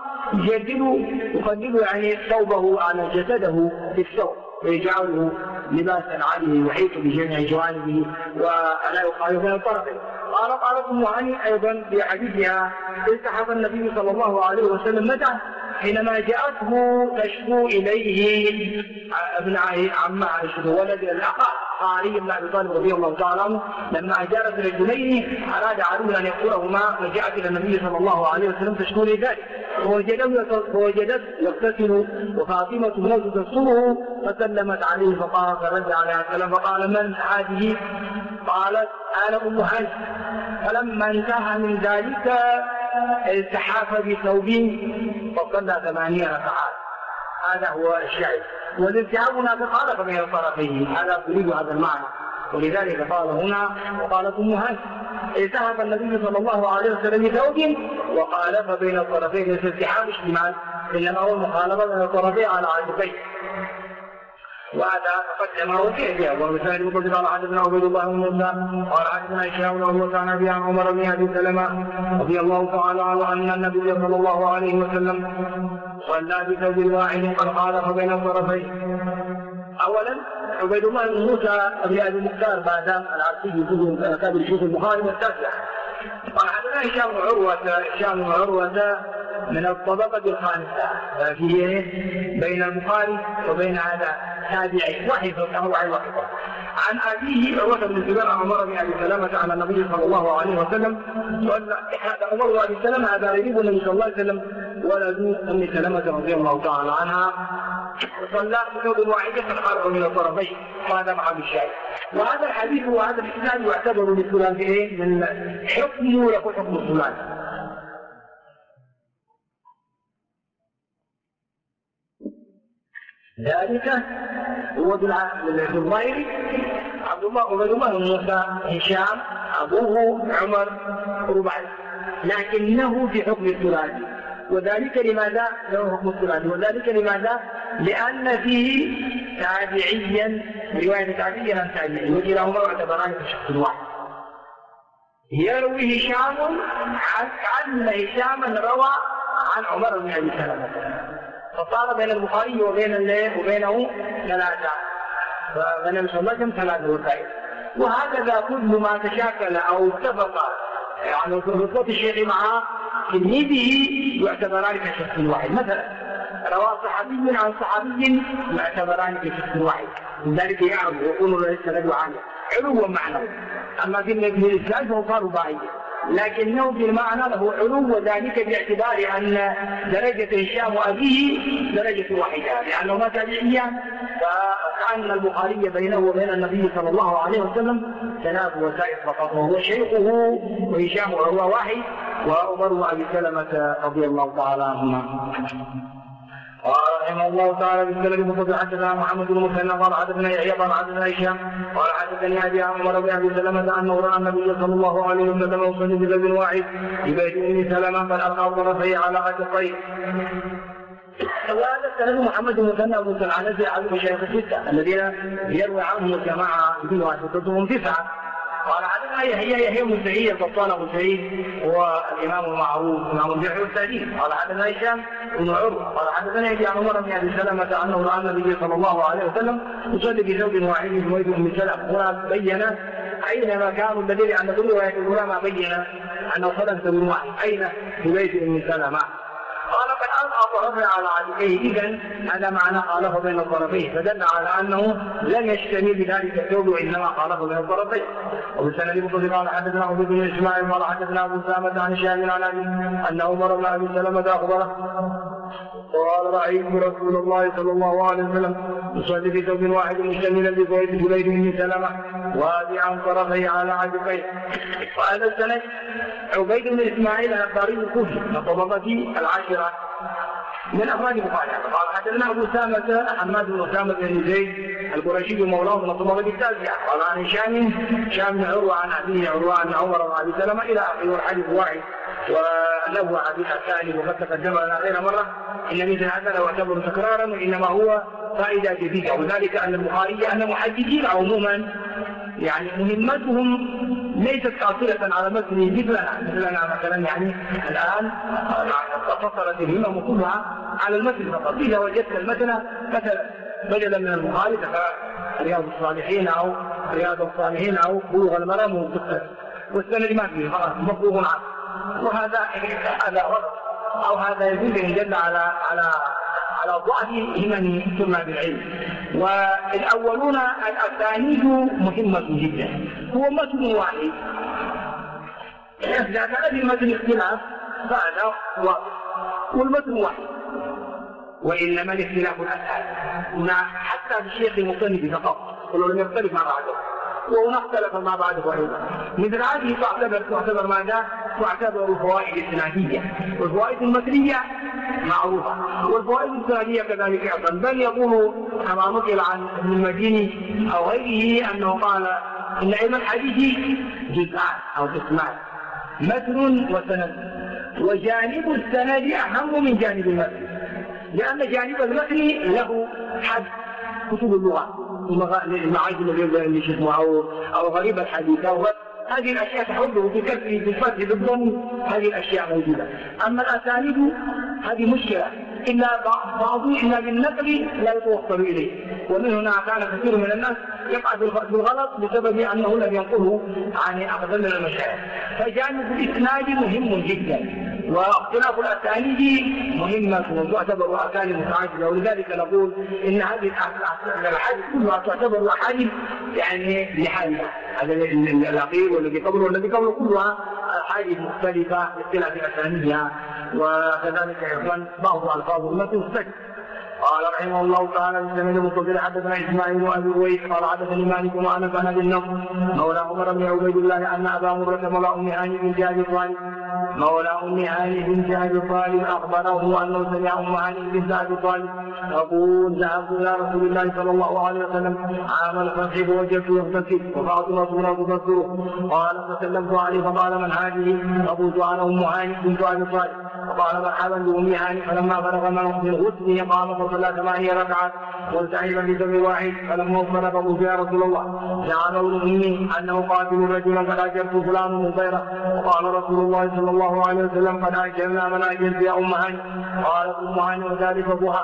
يقدم يعني ثوبه على جسده في الثوب ويجعله لباسا عليه يحيط بجميع جوانبه ولا يخالف بين الطرفين. قالت أم هاني أيضا في حديثها التحف النبي صلى الله عليه وسلم متى حينما جاءته تشكو إليه ابن عمها ولد الأخ علي بن أبي طالب رضي الله تعالى عنه، لما أجارت رجلين أراد علي أن يقتلهما فجاءت إلى النبي صلى الله عليه وسلم تشكو لذلك، فوجدت يغتسل وفاطمة بنت تستره فسلمت عليه فرد عليها السلام فقال من هذه؟ قالت أنا أم هاني. فلما انتهى من ذلك التحاف بثوبه فصلى 8 ركعات. هذا هو الشاهد. والالتحاف هنا تخالف بين الطرفين، هذا يريد هذا المعنى، ولذلك قال هنا وقالت أم هاني التحف النبي صلى الله عليه وسلم بثوب وخالف بين الطرفين، ليس التحاف اشتمال انما هو المخالفه بين الطرفين على عاتقيه. وهذا تقدم وكيفية. ومثال يقول قال حدثنا عبيد الله بن موسى قال حدثنا هشام وهو كان ابي عن عمر بن ابي سلمة رضي الله تعالى عنه ان النبي صلى الله عليه وسلم صلى بثوب واحد قد خالف بين الطرفين. اولا عبيد الله بن موسى ابي ابي المختار بعد العبسي في كتاب الشيخ البخاري والتاسع. قال حدثنا هشام بن عروة من الطبقة الخامسة في بين البخاري وبين هذا تابعي واحد عن أبيه عروة بن الزبير عن عمر بن أبي سلمة عن النبي صلى الله عليه وسلم وأن عمر بن أبي سلمة هذا ربيب النبي صلى الله عليه وسلم ولد أم سلمة رضي الله تعالى عنها صلى بثوب واحدة خلق من الطرفين، وهذا مع الشاهد. وهذا الحديث وهذا الإسناد يعتبر بالثلاثي من حكمه يكون حكم الثلاثي. ذلك هو بالظاهر عبد الله بن موسى هشام أبوه عمر رباعي، لكنه في حكم الثلاثي. وذلك لماذا له حكم الثلاثي؟ وذلك لماذا؟ لأن فيه تابعيا رواية تابعيا عن تابعي وكلاهما يعتبران في شخص واحد. يروي هشام عن هشام روى عن عمر بن أبي سلمة، فصار بين البخاري وبينه ثلاثة، فبين النبي صلى الله عليه وسلم 3 وسائل. وهكذا كل ما تشاكل أو اتفق يعني رتبة الشيخ مع تلميذه يعتبران كشخص واحد. مثلا روى صحابي عن صحابي يعتبران كشخص واحد، لذلك يعرف ويقول ليس له عنه علو معنى. أما في الإسلام فهو صار رباعيا، لكنه في المعنى له علو، وذلك باعتبار أن درجة هشام وأبيه درجة واحدة، لأنهما تابعيان، فكأن البخاري بينه وبين النبي صلى الله عليه وسلم 3 وسائل فقط، وهو شيخه وهشام هو واحد، وعمر وأبي سلمة رضي الله تعالى عنهما. قال رحمه الله تعالى بالسند المتصل حدثنا محمد بن مسلم قال حدثنا يحيى قال حدثنا هشام قال حدثني ابي عن عمر بن ابي سلمة انه راى النبي صلى الله عليه وسلم يصلي بثوب واحد في بيت ام سلمة قد القى طرفيه على عاتقيه. وهذا السند محمد بن مسلم ابو سلمة في احد مشايخ الستة الذين يروي عنهم الجماعه بن واسطتهم 9. قال حدثنا هي مسعيد القطان ابو سعيد هو الامام المعروف امام الجرح والتعديل. قال حدثنا هشام بن عروه قال حدثنا ابي عن عمر بن ابي سلمه انه راى النبي صلى الله عليه وسلم يصلي بثوب واحد بويد ام سلمه. هنا بين اين مكان الدليل ان كل روايه الاولى ما بين انه صلى بثوب واحد اين في بيت ام سلمه. قال قد ألقى طرفه على عاتقيه. إذن هذا معنى خالفه بين الطرفين فدل على أنه لم يشتمل بذلك الثوب وإنما خالفه بين الطرفين. وبالسند المتصل قال حدثنا عبد بن إسماعيل قال حدثنا أبو أسامة عن هشام عن أبي أن عمر بن أبي سلمة أخبره قال رأيت رسول الله صلى الله عليه وسلم يصلي في ثوب واحد مشتملا ببيت بن سلمة وادعا طرفيه على عاتقيه. وهذا السند عبيد بن إسماعيل الأنصاري الكوفي من طبقة العاشرة من أفراد البخاري. قال حدثنا أبو أسامة حماد بن أسامة بن زيد القرشي مولاه من الطبقة التاسعة. قال عن هشام بن عروة عن أبيه عروة عن عمر بن أبي سلمة إلى آخره والحديث واحد وله حديث الثاني وقد تقدم لنا غير مرة. إن مثل هذا لو اعتبر تكرارا وإنما هو فائدة جديدة وذلك أن البخاري أن المحدثين عموما يعني مهمتهم ليست قاصرة على متن مثلنا مثلا يعني الآن اقتصرت الهمم كلها على المتن فقط. إذا وجدت المتن مثلا بدلا من البخاري رياض الصالحين أو رياض الصالحين أو بلوغ المرام والسند ما فيه خلاص مفروغ عنه. وهذا وقت أو هذا يدل إن دل على ضعف همم طلاب العلم. والأولون الأسانيد مهمة جدا. هو متن واحد إذا كان في متن اختلاف فهذا واضح والمتن واحد وإنما الاختلاف الأسهل حتى الشيخ المصنف فقط ولو لم يختلف مع بعضه وهنا اختلف مع بعضه أيضا. مثل هذه تعتبر ماذا؟ تعتبر الفوائد السنادية والفوائد المتنية معروفة والفوائد السنادية كذلك أيضا. بل يقول كما نقل عن ابن المديني أو غيره أنه قال إن علم الحديث جزءان أو قسمان متن وسند وجانب السند أهم من جانب المتن لأن جانب المتن له حد كتب اللغة المعاجم اللي اسمه أو غريب الحديث هذه الأشياء تحوله في كسر في الفتح بالضم هذه الأشياء موجودة. أما الأسانيد هذه مشكلة إلا بعض إلا بالنقل لا يتوصل إليه ومن هنا كان كثير من الناس يقع بالغلط بسبب أنه لم ينقله عن أفضل المشايخ. فجانب الإسناد مهم جدا واختلاف الأسانيد مهمة وتعتبر أسانيد متعددة ولذلك نقول إن هذه الأحاديث كلها تعتبر أحاديث يعني لحالها هذا الأخير والذي قبله والذي قبله كلها أحاديث مختلفة باختلاف أسانيدها وكذلك أيضا بعض ألفاظ المتن تختلف. قال رحمه الله تعالى بسند المتصل حدثنا اسماعيل وابي اويس قال حدثني مالك وانس عن ابي النضر مولى عمر بن عبيد الله ان ابا مرة مولى ام هاني بنت ابي طالب مولى ام هاني بنت ابي طالب اخبره انه سمع ام هاني بنت ابي طالب تقول ذهبت الى رسول الله صلى الله عليه وسلم عام الفتح فوجدته يغتسل وفاطمه تبصره قال فسلمت عليه فقال من هذه؟ فقلت انا ام هاني بنت ابي طالب فقال مرحبا بام هاني فلما بلغ من الغسل قام صلى 8 ركعات والتحيبا بذنب واحد فلما اصبر فقلت يا رسول الله جعل ابن امي انه قاتل رجلا قد اجرت فلان مغيره وقال رسول الله صلى الله عليه وسلم قد اجرنا من اجرت يا ام هاني قالت ام هاني وذلك ضحى.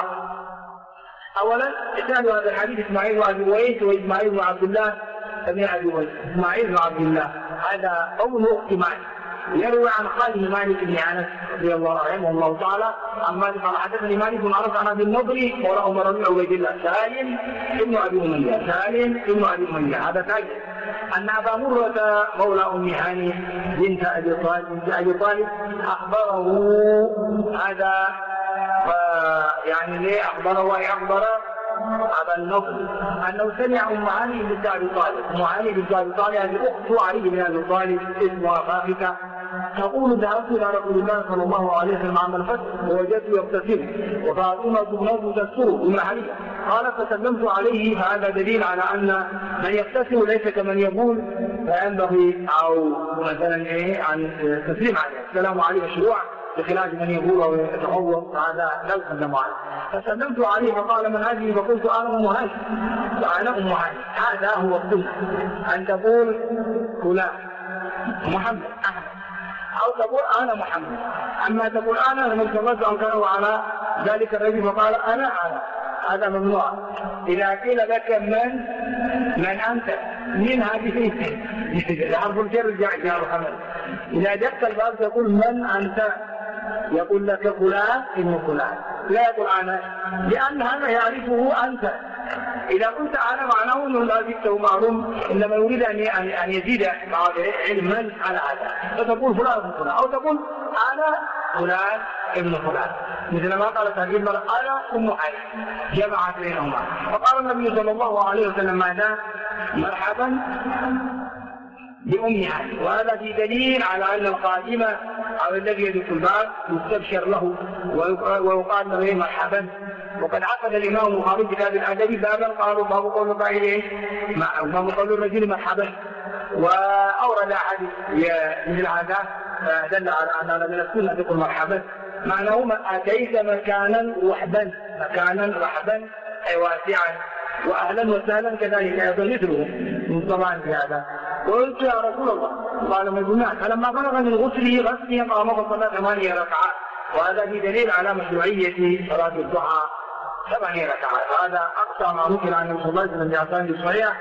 اولا اسناد هذا الحديث اسماعيل وابي اويس واسماعيل بن عبد الله بن ابي اويس. اسماعيل بن عبد الله هذا قول اخت مالك يروي عن خاله مالك بن انس رضي الله عنه الله تعالى عن مالك قال حدثني مالك بن انس عن ابي النضر مولى عمر بن عبيد الله سالم ابن ابي اميه هذا تاج ان ابا مره مولى ام هاني بنت ابي طالب اخبره هذا يعني ليه اخبره أبا النضر أنه سمع أم علي بنت أبي طالب. أم علي بنت أبي طالب هذه أخت علي بن أبي طالب اسمها خافقة تقول ذهبت إلى رسول الله صلى الله عليه وسلم عام الفتح ووجدته يغتسل وفاطمة تبنه تستره أم علي قال فسلمت عليه. فهذا دليل على أن من يغتسل ليس كمن يقول فينبغي أو مثلا عن تسليم عليه السلام عليه مشروع بخلاف من يقول أو يتعوض هذا لا يسلم عليه. فسلمت عليه فقال من هذه؟ فقلت أنا أم هاني. وأنا أم هاني. هذا هو السنة، أن تقول فلان محمد أحمد أو تقول أنا محمد. أما تقول أنا ملتمس أنكره على ذلك الرجل فقال أنا هذا ممنوع. إذا قيل لك من أنت من هذه حرف الجر جاء محمد. إذا جئت الباب تقول من أنت، يقول لك فلان ابن فلان، لا يقول أنا، لأن هذا يعرفه أنت. إذا قلت أنا معناه أنه لا جبته معلوم، إنما يريد أن يزيد علما على هذا، فتقول فلان ابن فلان، أو تقول أنا فلان ابن فلان، مثل ما قالت هذه المرأة أنا أم علي، جمعت بينهما. فقال النبي صلى الله عليه وسلم ماذا؟ مرحبا بأم علي. وهذا في دليل على أن القادم أو الذي يدخل الباب يستبشر له ويقال له مرحبا. وقد عقد الإمام البخاري في كتاب الأدب بابا قالوا باب قول القائل باب قول الرجل مرحبا، وأورد أحد مثل هذا دل على أن من السنة تقول مرحبا، معناه أتيت مكانا رحبا أي واسعا، وأهلا وسهلا كذلك أيضا مثله من طبعا في هذا. قلت يا رسول الله قال ما قلنا، فلما فرغ من غسله قام فصلى 8 ركعات. وهذا في دليل على مشروعية صلاة الضحى 8 ركعات. هذا أقصى ما نقل عن النبي صلى الله عليه وسلم بأسانيد صحيحة.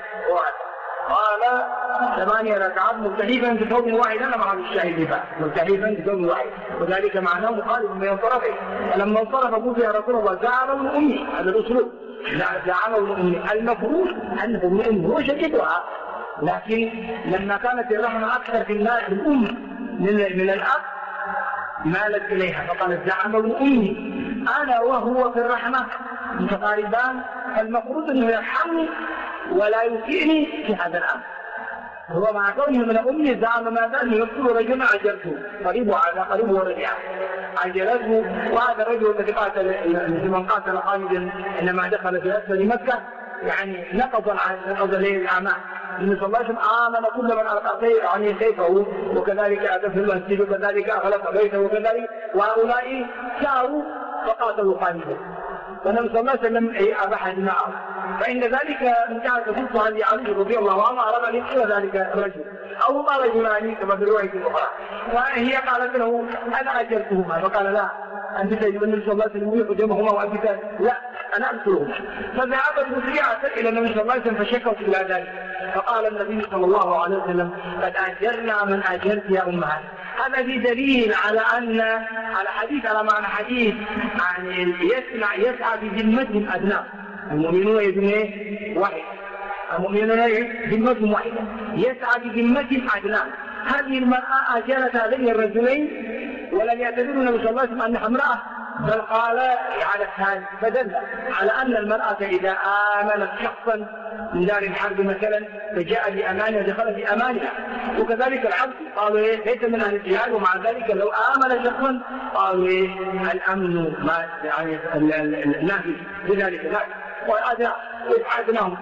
قال 8 ركعات ملتحفا بثوب واحد، أنا مع الشاهد بقى ملتحفا بثوب واحد، وذلك معناه مخالف بين طرفين. فلما انصرف قلت يا رسول الله زعل من أمي، هذا الأسلوب زعل من أمي، المفروض أنه من هو شديدها، لكن لما كانت الرحمة أكثر في الأم من الأب مالت إليها، فقالت زعم ابن أمي أنا وهو في الرحمة متقاربان، فالمفروض أنه يرحمني ولا يسيئني في هذا الأمر. هو مع كونه من أمي زعم ماذا؟ أنه يقتل رجلا عجلته قريبه على قريبه ورجع عجلته. وهذا الرجل الذي قاتل من قاتل خالدا إنما دخل في أسفل مكة يعني نقض ليه الأعمال. النبي صلى الله عليه وسلم آمن كل من ألقى سيفه، وكذلك أتى في المسجد، وكذلك أغلق بيته، وكذلك وهؤلاء ساروا فقاتلوا خالدا. فالنبي صلى الله عليه وسلم أباح دماءهم، فإن ذلك انتهت فرصة لعلي رضي الله عنه أراد أن يقتل ذلك الرجل أو قال جمالي كما في الرواية الأخرى، وهي قالت له أنا أجلتهما، فقال لا أنت تجد النبي صلى الله عليه وسلم يقدمهما وأنت لا أنا أقتلهما. فذهبت مسرعة إلى النبي صلى الله عليه وسلم فشكوا إلى ذلك، فقال النبي صلى الله عليه وسلم قد أجرنا من أجرت يا أمهات. هذا في دليل على حديث على معنى حديث يعني يسعى بذمتهم أدناه. المؤمنون يذمون واحد، المؤمنون ذمتهم واحدة، يسعى بذمتهم أدناه. هذه المرأة أجرت هذين الرجلين ولم يعتبروا النبي صلى الله عليه وسلم أنها امرأة، بل قال على الحال، فدل على أن المرأة إذا آمنت شخصا من دار الحرب مثلا فجاء بأمانها دخل في أمانها، وكذلك العبد قالوا ليس من أهل الجهاد، ومع ذلك لو آمن شخصا قالوا الأمن ما يعني النهي بذلك لا. وأدناهم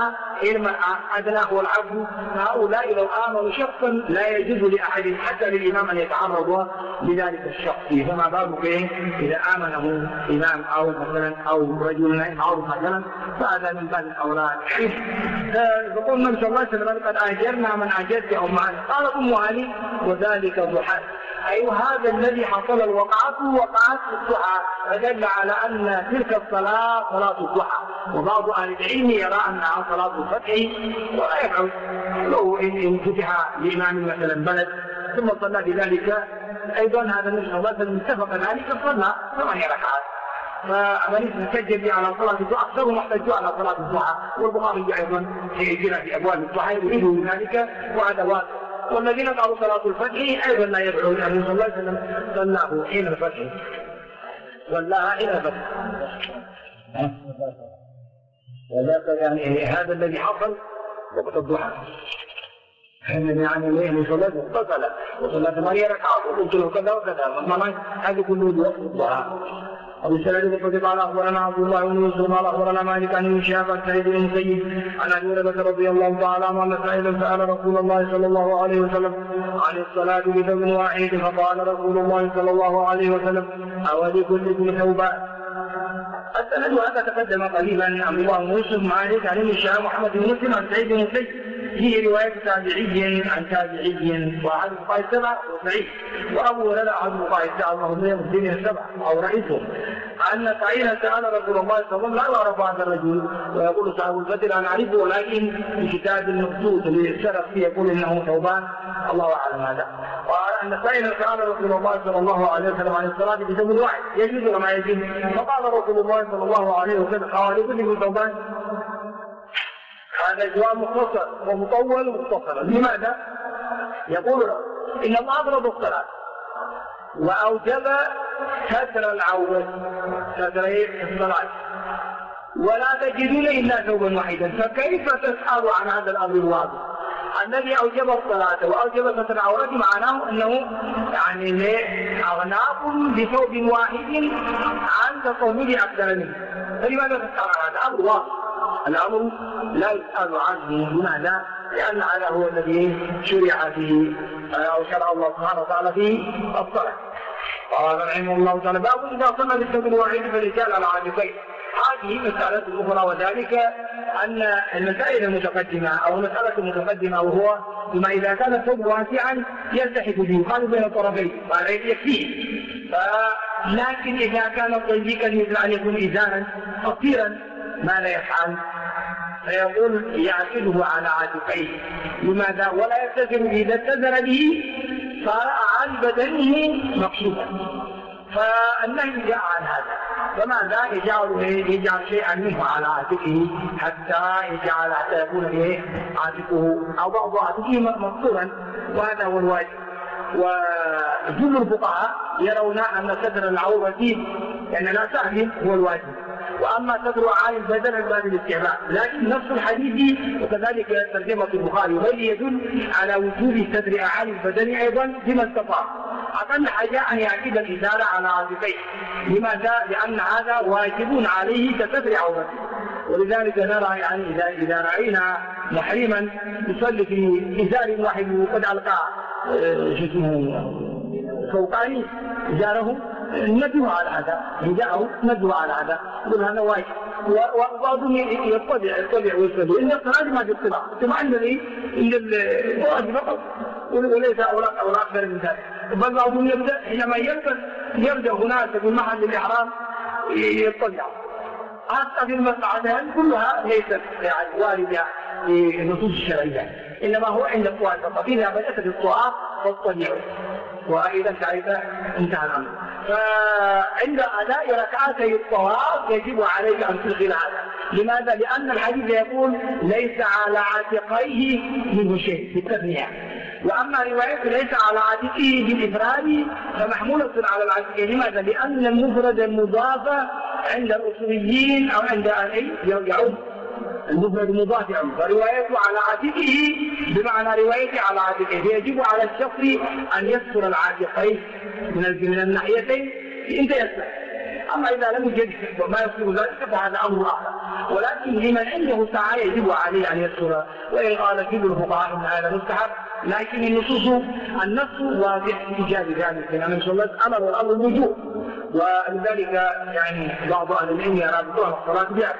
أدنى هو العبد. هؤلاء لو آمنوا شخصا لا يجوز لأحد حتى للإمام أن يتعرض لذلك الشخص، فما بالك إذا آمنه إمام أو مثلا أو رجل أو مثلا، فهذا من باب الأولاد. فقول النبي صلى الله عليه وسلم قد أجرنا من أجرت أو معنا. قال أم علي وذلك ضحى، أي هذا الذي حصل الوقعة الضحى، فدل على أن تلك الصلاة صلاة الضحى. وبعض أهل العلم يرى أنها صلاة الفتح ولا يفعل لو إن فتح لإمام مثلا بلد ثم صلى بذلك أيضا هذا النبي صلى الله عليه وسلم اتفق ذلك صلى 8 ركعات. فمن يتسجل على صلاة الضحى أكثرهم احتجوا على صلاة الضحى، والبخاري أيضا سيجرى في أبواب الضحى يريدوا بذلك وأدوات. والذين قالوا صلاة الفتح أيضا لا يدعون النبي صلى الله عليه وسلم صلاه حين الفتح، صلاها حين الفتح. وذاك يعني هذا الذي حصل وقت الضحى، يعني النبي صلى الله عليه وسلم اتصل وصلى 8 ركعات وقلت له كذا وكذا، هذا كله بوقت الضحى. أبو سعيد الخدري قال أخبرنا عبد الله بن يوسف قال أخبرنا مالك عن ابن شهاب عن سعيد بن المسيب عن أبي هريرة رضي الله تعالى عنه أن سعيدا سأل رسول الله صلى الله عليه وسلم عن الصلاة بثوب واحد، فقال رسول الله صلى الله عليه وسلم: أو لكلكم ثوبان. السند هذا تقدم قريبا عبد الله بن يوسف مع علي عن الشام محمد بن مسلم عن سعيد بن مسيب، فيه رواية تابعي عن تابعي، وأحد الفقهاء السبع وسعيد، وأبو هريرة أحد الفقهاء السبع وهم المسلمين السبع أو رئيسهم، أن سعيدا سأل رسول الله صلى الله عليه وسلم: لا يعرف هذا الرجل، ويقول صاحب الفتح: أنا أعرفه، ولكن في كتاب المقصود للسلف فيه يقول إنه ثوبان، الله أعلم هذا. وأن سعيدا سأل رسول الله صلى الله عليه وسلم عن الصلاة بثوب واحد يجوز وما يجوز، فقال رسول الله صلى الله عليه وسلم: أولكم ثوبان؟ هذا جواب مختصر ومطول ومختصر. لماذا؟ يقول إن الله أفرض الصلاة وأوجب ستر العورة، ستر الصلاة، ولا تجدون إلا ثوبا واحدا، فكيف تسأل عن هذا الأمر الواضح؟ الذي أوجب الصلاة وأوجب ستر العورة معناه أنه يعني أغناكم بثوب واحد عن تطهر أكثر منه، فلماذا تسأل عن هذا؟ أمر واضح، الأمر لا يسأل عنه. لماذا؟ لأن هذا هو الذي شرع فيه أو شرع الله سبحانه وتعالى فيه الصلاة. قال رحمه الله تعالى: باب إذا صلى بالثوب الواحد فالرجال على عاتقين. هذه مسألة أخرى، وذلك أن المسائل المتقدمة أو المسألة المتقدمة وهو بما إذا كان الثوب واسعا يلتحق به قالوا بين الطرفين قال يكفيه، لكن إذا كان ضيقا مثل أن يكون إزارا قصيرا ماذا يفعل؟ فيقول يعقده على عاتقيه. لماذا؟ ولا يتزر إذا اتزر به صار عن بدنه مقصودا، فالنهي جاء عن هذا. فماذا؟ يجعل شيئا منه على عاتقه حتى يكون به عاتقه أو بعض عاتقه مقصورا، وهذا هو الواجب. وجل الفقهاء يرون أن ستر العورة لأن لا سهل هو الواجب، وأما ستر عالي البدن الباب الاستحباب. لكن نفس الحديث وكذلك ترجمة البخاري وغيره يدل على وجوب ستر أعالي البدن أيضا بما استطاع. أقل حاجة أن يعقد الإزار على عاتقيه. لماذا؟ لأن هذا واجب عليه كستر عورته. ولذلك نرى يعني إذا رأينا محرما يصلي في إزار واحد وقد ألقى فوقاني إزاره ندوه على هذا، ندعه ندوه على هذا، يقول هذا واجب. وبعضهم يطلع ويصلي، إن الصلاة ما تطلع، ثم الذي إن الواجب فقط وليس أوراق أكثر من ذلك. بل بعضهم يبدأ حينما يبدأ هناك في محل الإحرام يطلع. حتى في المسألة كلها ليست يعني واردة في النصوص الشرعية، إنما هو عند الطواف فقط. إذا بدأت بالطواف فاطلعوا، وإذا انتهيت انتهى الأمر. فعند أداء ركعتي الطواف يجب عليك أن تلغي هذا. لماذا؟ لأن الحديث يقول ليس على عاتقيه منه شيء بالتثنية، وأما رواية ليس على عاتقه بالإفراد فمحمولة على العاتقين. لماذا؟ لأن المفرد المضاف عند الأصوليين أو عند أهل يعود المفرد المضاف عنه، فروايته على عاتقه بمعنى روايته على عاتقه، فيجب على الشخص أن يستر العاتقين من الناحيتين إن تيسر. أما إذا لم يجد وما يستر ذلك فهذا أمر آخر، ولكن لمن عنده ساعة يجب عليه أن يستر. وإن قال كل الفقهاء أن هذا مستحب، لكن النص واضح في إيجاب ذلك، لأن النبي صلى الله عليه وسلم أمر والأمر الوجوب، ولذلك يعني بعض أهل العلم يرابطون الصلاة بها.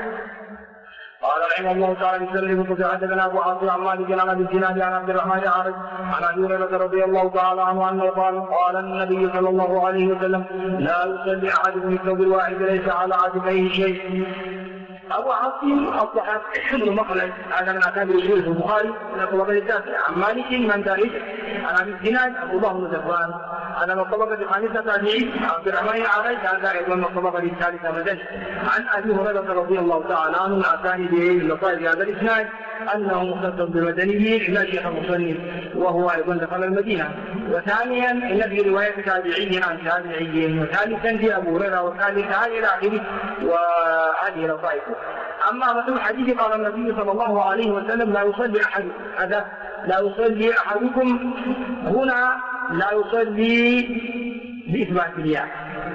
قال رحمه الله تعالى: يسلم حدثنا ابو عاصم عن مالك عن ابي الزناد عن عبد الرحمن العارج عن ابي هريره رضي الله تعالى عنه انه قال النبي صلى الله عليه وسلم: لا يصلي احدكم بالثوب الواحد ليس على عاتقيه شيء. ابو عاصم الضحاك بن مخلد هذا من اكابر الشيوخ البخاري من الطبقه التاسعه، عن مالك من تاريخ عن ابي الزناد ابو الله بن ذكوان هذا من الطبقه الخامسه تابعي، عبد الرحمن العارج هذا ايضا من الطبقه الثالثه مدني، عن ابي هريره رضي الله تعالى عنه من اسانيده لطائف هذا الاسناد انه مختص بمدنيه الى شيخ المصنف وهو ايضا دخل المدينه. وثانيا ان في روايه تابعي عن تابعي، وثالثا في ابو هريره، وثالثا الى اخره، وهذه لطائف. اما مثل الحديث قال النبي صلى الله عليه وسلم: لا يصلي احدكم، هذا لا يصلي احدكم هنا لا يصلي باثبات الياء،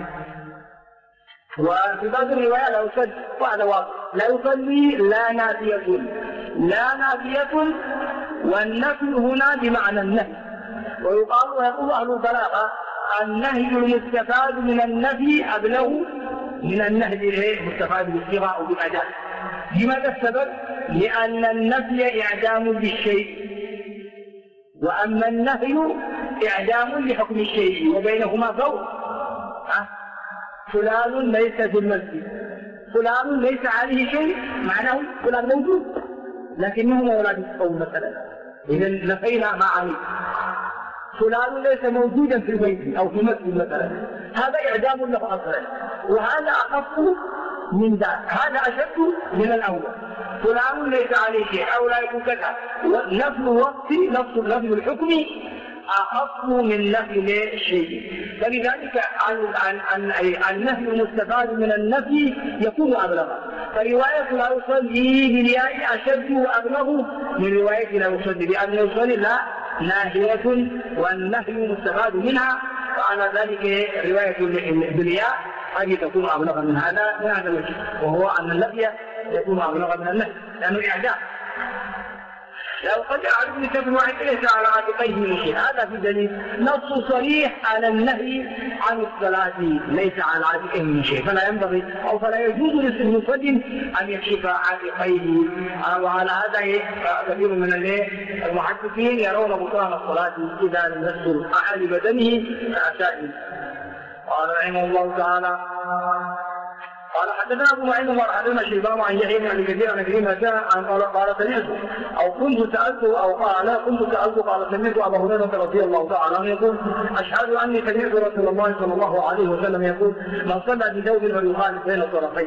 وفي بعض الروايات لا يصلي، وهذا واضح، لا يصلي لا نافية، لا نافية، والنفي هنا بمعنى النهي، ويقول أهل البلاغة النهي المستفاد من النفي أبلغ من النهي المستفاد بالصيغة أو بالأداء. لماذا السبب؟ لأن النفي إعدام للشيء، وأما النهي إعدام لحكم الشيء، وبينهما فرق. فلان ليس في المسجد، فلان ليس عليه شيء، معناه فلان موجود لكنه مولى بالصوم مثلا، إذا نفينا ما عليه. فلان ليس موجودا في البيت أو في المسجد مثلا، هذا إعدام له أصلا، وهذا أخف من ذاك، هذا أشد من الأول. فلان ليس عليه شيء أو لا يكون كذا، نفي الوقت نفي الحكم أخف من نفي الشيء. فلذلك النفي المستفاد من النفي يكون أبلغ. فرواية لا يصلي بالياء أشد وأبلغ من رواية لا يصلي، لأن يصلي لا ناهية والنهي مستفاد منها، وعلى ذلك رواية بالياء هذه تكون أبلغ من هذا الوجه، وهو أن النفي يكون أبلغ من النهي لأنه إعدام. لو قد أعرف بسبب واحد ليس على عاتقيه من شيء، هذا في دليل نص صريح على النهي عن الصلاة ليس على عاتقيه من شيء، فلا ينبغي أو فلا يجوز للمصلي أن يكشف عاتقيه. وعلى هذا كثير من المحدثين يرون بطلان الصلاة إذا لم يستر أحد بدنه سائل. قال رحمه الله تعالى قال حدثنا ابو معين قال حدثنا شيبان عن يحيى بن ابي كثير عن كريمه قال سمعت او كنت سالته او قال كنت سالته قال سمعت ابا هريره رضي الله تعالى عنه يقول اشهد اني سمعت رسول الله صلى الله عليه وسلم يقول من صلى بثوب فليخالف بين الطرفين.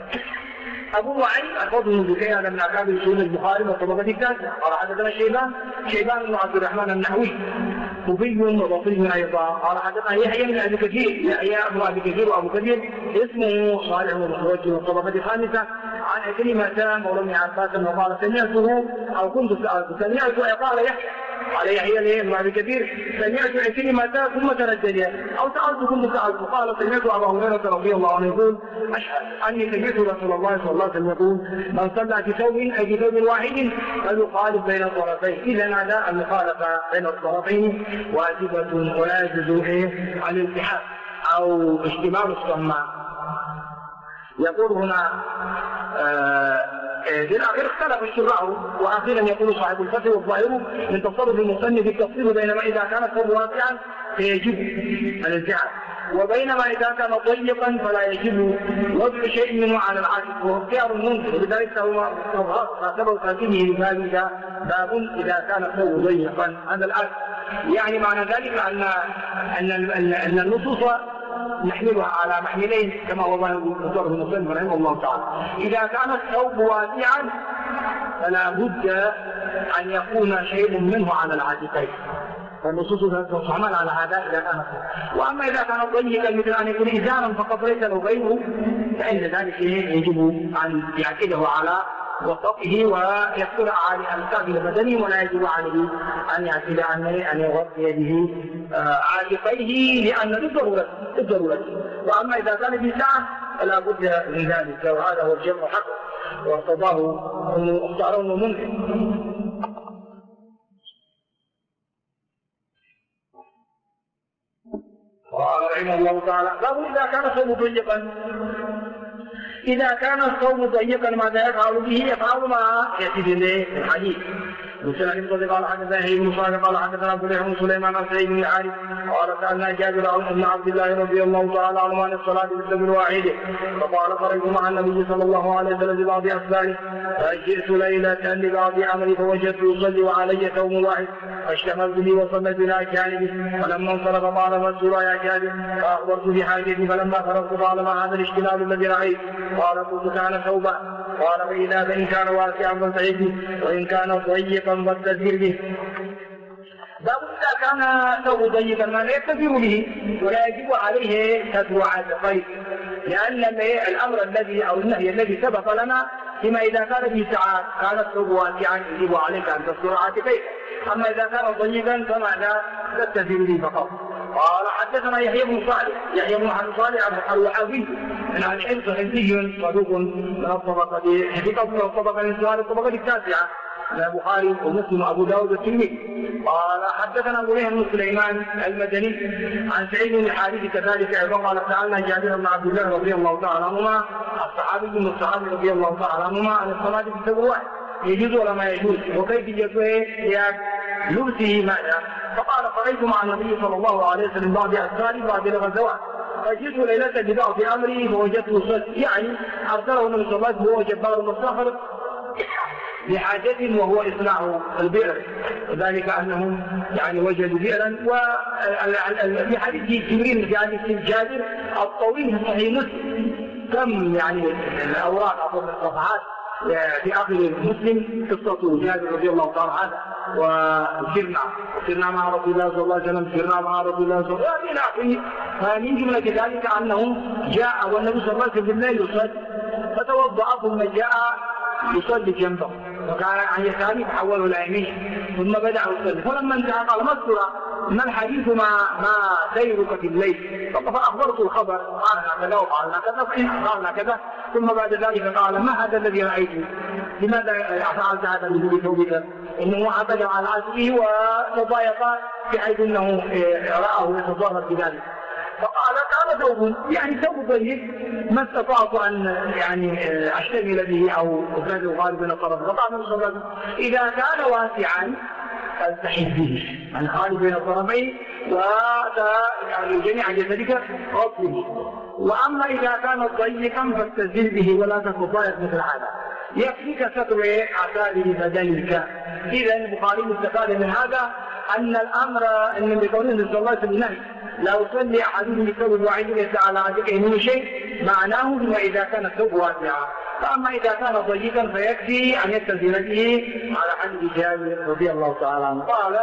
ابو معين الفضل بن بكير من اكابر شيوخ البخاري والطبقه الثالثه. قال حدثنا شيبان بن عبد الرحمن النحوي كوفي وبصري ايضا. قال حدثنا يحيى بن ابي كثير يحيى ابن ابي كثير وابو كثير اسمه صالح ومخرج والطبقه الخامسه عن كلمه مولى ابن عباس وقال سمعته او كنت سمعت قال يحيى قال يحيى بن ابي كثير سمعت كلمه ثم تردد او سالت كنت سالت قال سمعت ابا هريره رضي الله عنه يقول اشهد اني سمعت رسول الله صلى الله عليه وسلم يقول من صلى في ثوب اي في ثوب واحد فليخالف بين الطرفين. اذا هذا المخالفه بين الطرفين واجبه ولا يجوز الالتحاف او اشتمال الصماء. يقول هنا في الأخير اختلف الشراح وأخيرا يقول صاحب الفتح والظاهر من تصرف المصنف التفصيل بينما إذا كان الثوب واسعا فيجب الالتحاف، وبينما إذا كان ضيقا فلا يجب وضع شيء منه على العاتق، وهو اختيار المنكر. ولذلك هو سبب ترتيبه لذلك باب إذا كان الثوب ضيقا. هذا الآن يعني معنى ذلك أن النصوص نحملها على محملين كما هو ذكر ابن مسلم رحمه الله تعالى. إذا كان الثوب واسعا فلا بد أن يكون شيء منه على العاتقين، فالنصوص تحمل على هذا إذا كان الثوب. وأما إذا كان ضيقا مثل أن يكون إزارا فقد ليس له غيره فإن ذلك يجب أن يعقده على وسطه ويقول على الكامل البدني، ولا يجب عليه أن يعتد أن يغطي به عاتقيه لأن للضرورة. وأما إذا كان في ساعة فلا بد من ذلك، وهذا هو الجمع حق وارتضاه اختاره ممكن. قال رحمه الله تعالى باب إذا كان الثوب ضيقا. إذا كان الثوب ضيقا ماذا يفعل به؟ يفعل ما يأتي به الحديث. مسلم قال حدثنا هي بن صالح قال حدثنا عبد الله بن سليمان عن سعيد بن الحارث قال سألنا جابر بن عبد الله رضي الله تعالى عنه عن الصلاة بالثوب الواحد فقال خرجت مع النبي صلى الله عليه وسلم ببعض أسفاره فجئت ليلة لبعض عملي فوجدت يصلي وعلي ثوب واحد فاشتملت به وصليت إلى جانبه فلما انصرف قال ما السورة يا جابر فأخبرت بحاجتي فلما فرغت قال ما هذا الاشتمال الذي رأيت؟ قال قلت كان ثوبا. قال فإن كان واسعا فاستعده وإن كان ضيقا فاستدبر به. باب إذا كان ثوب ضيقا ما لا يكتفر به ولا يجب عليه ستر عاتقيه، لأن الأمر الذي أو النهي الذي سبق لنا فيما إذا كان في ساعات كان الثوب واسعا يجب عليك أن تستر عاتقيه، أما إذا كان ضيقا فماذا تكتفر به فقط. قال حدثنا يحيى بن صالح الوحاوي عن حفظ حفظي صدوق من الطبقة الطبقة الثالثة الطبقة التاسعة البخاري ومسلم وأبو داود والترمذي. قال حدثنا بنيه بن سليمان المدني عن سعيد بن الحارث كذلك أيضا قال سألنا جابر بن عبد الله رضي الله تعالى عنهما الصحابي بن الصحابي رضي الله تعالى عنهما عن الصلاة في الثوب يجوز ولا ما يجوز وكيف يجوز لبسه ماذا؟ فقال قريت مع النبي صلى الله عليه وسلم بعض أسفاره بعد الغزوات فجئت ليلة بضعف أمري فوجدته صد يعني أرسله النبي صلى الله عليه وسلم وهو جبار مستغفر لحاجة وهو إصلاح البئر وذلك أنهم يعني وجدوا بئرا وفي حديث جبريل في حديث جابر الطويل في صحيح مسلم كم يعني الأوراق أو الصفحات في آخر مسلم قصة جابر رضي الله تعالى عنه وسرنا مع رسول الله صلى الله عليه وسلم سرنا مع رسول الله صلى الله عليه وسلم فمن جملة ذلك أنه جاء والنبي صلى الله عليه وسلم بالليل يصلي فتوضأ ثم جاء يصلي جنبه وكان عن يساره فحوله إلى يمينه ثم بدأ يصلي فلما انتهى قال ما الحديث ما سيرك في الليل فأخبرت الخبر قالنا كذا وقالنا كذا قالنا كذا ثم بعد ذلك قال ما هذا الذي رأيته لماذا فعلت هذا بدون توبة إنه اعتدى على عاتقه وتضايق بحيث أنه رآه يتضرر بذلك فقال كان ثوب يعني ثوب ضيق ما استطعت أن يعني أشتغل به أو أفرده غالبا الطرف فقال النبي صلى الله عليه وسلم إذا كان واسعا فالتحف به عن خالد بين الطرفين يعني جميع جسدك غطه وأما إذا كان ضيقا فاستزل به ولا تتضايق مثل هذا يكفيك ستر أعتاد بدنك. إذا البخاري استفاد من هذا أن الأمر أن بقوله صلى الله عليه وسلم لا يصلي أحدهم بثوب واحد ليس على عاتقه من شيء معناه بما إذا كان الثوب واسعا فأما إذا كان ضيقا فيكفي أن يتزل به على حديث جابر رضي الله تعالى عنه. قال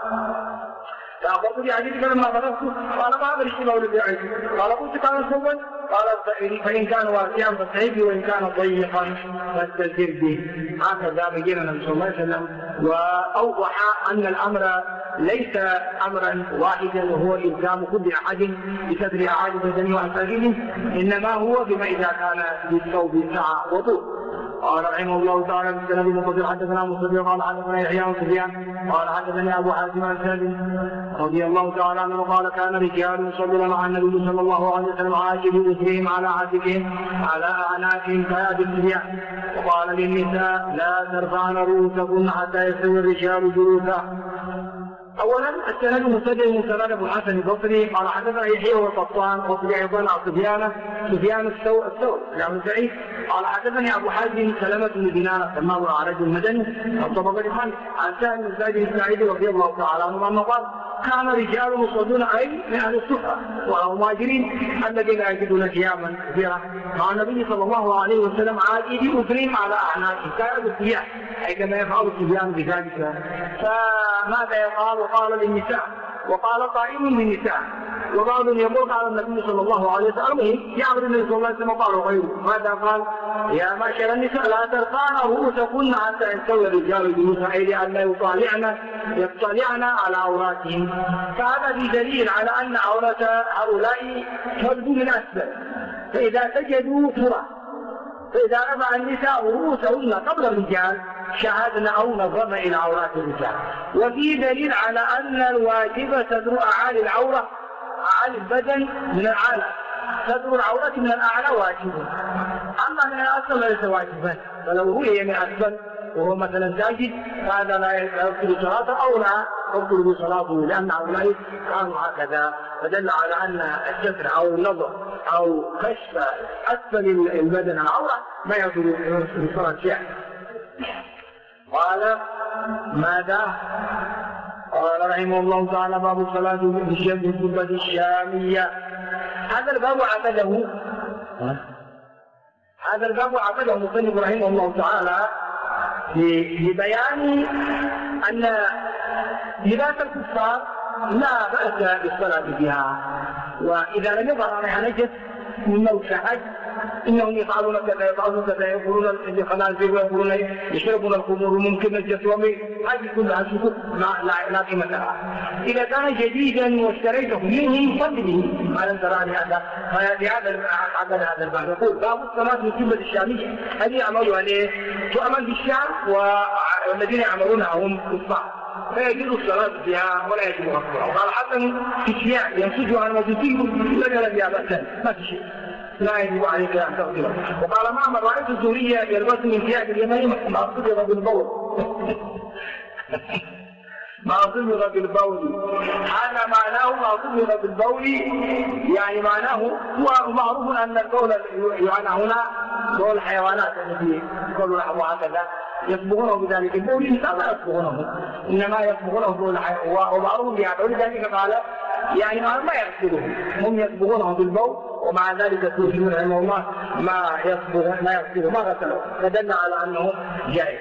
فأخبرت بحديثك لما فرغت قال ما هذا الاشتباه الذي رأيته قال قلت كان ثوبا قال فإن كان واسعا فاستعيذ وإن كان ضيقا فاستزل به. هكذا بين النبي صلى الله عليه وسلم وأوضح أن الأمر ليس أمرا واحدا وهو إلزام كل أحد بستر أعالي بدنه وأساجده إنما هو بما إذا كان بالثوب سعة وطول. قال رحمه الله تعالى في السند المنفصل حدثنا مصطفى قال حدثنا يحيى بن سفيان قال حدثني ابو حاتم الاسلمي رضي الله تعالى عنه قال كان رجال يصلون مع النبي صلى الله عليه وسلم عاجبوا اثرهم على عاتقهم على اعناقهم كيد الصبيان وقال للنساء لا ترفعن رؤوسكن حتى يستوي الرجال جلوسا. اولا السند مسدد من سند ابو الحسن البصري قال حدثنا يحيى والقطان وفي ايضا سفيان الثور بن سعيد قال حدثني ابو حازم سلمة بن دينار سماه اعرج المدني الطبقه الخامسه عن سهل بن سعيد الساعدي رضي الله تعالى عنه انه قال كان رجال يصلون اي من اهل الصفه والمهاجرين الذين يجدون ثيابا كثيره مع النبي صلى الله عليه وسلم عاجبي اثرهم على اعناقهم كانوا الثياب اي كما يفعل الصبيان بذلك. فماذا يقال؟ وقال للنساء وقال قائم للنساء وبعض يقول على النبي صلى الله عليه وسلم يعبد النبي صلى الله عليه وسلم وقال غيره ماذا قال؟ يا معشر النساء لا ترفعن رؤوسكن حتى يستوي الرجال جلوسا اي لئلا يطلعن على عوراتهم. فهذا في دليل على ان عورة هؤلاء تبدو من اسفل فاذا سجدوا ترى فاذا رفع النساء رؤوسهن قبل الرجال شاهدنا او نظرنا الى عورات الرجال. وفي دليل على ان الواجب ستر اعالي العوره اعالي البدن من الاعلى ستر العورة من الاعلى واجب اما من الاسفل ليس واجبا فلو روي من اسفل وهو مثلا ساجد فهذا لا يبطل صلاته او لا تبطل صلاته لان هؤلاء كانوا هكذا فدل على ان الستر او النظر او كشف اسفل البدن العوره ما يبطل بصلاه شيء. قال ماذا؟ قال رحمه الله تعالى باب الصلاة في الشمس القبة الشامية. هذا الباب عقده المصنف رحمه الله تعالى لبيان أن لباس الكفار لا بأس بالصلاة فيها وإذا لم يظهر عليها نجس من موت حج إنهم يفعلون كذا يقولون الخنازير ويقولون يشربون الخمور ممكن الجسومي هذه كلها شكوك لا قيمة لها. إذا كان جديدا واشتريته منه فضله ما لم تراني هذا فلهذا هذا الباب يقول باب الصلاة في القبة الشامية. هذه عملوا عليه تعمل بالشام والذين يعملونها هم كفار فيجوز الصلاة بها ولا يجب غسلها. وقال حسن في شياع ينسجها عن وجوده لم يأبى بأسا ما في شيء لا يجب عليك أن تغسله. وقال معمر رأيت الزهرية يلبس من ثياب اليمين ما صبغ بالبول ما صبغ بالبول. هذا معناه ما صبغ بالبول يعني معناه هو معروف أن البول يعني هنا بول الحيوانات التي يقولون هكذا يصبغونه بذلك البول لا يصبغونه إنما يصبغونه بول الحيوان ومعروف يعني ولذلك قال يعني ما يصبغونه هم يصبغونه بالبول ومع ذلك ترجون رحمه الله ما يصبغ ما غسله فدل على أنه جائز.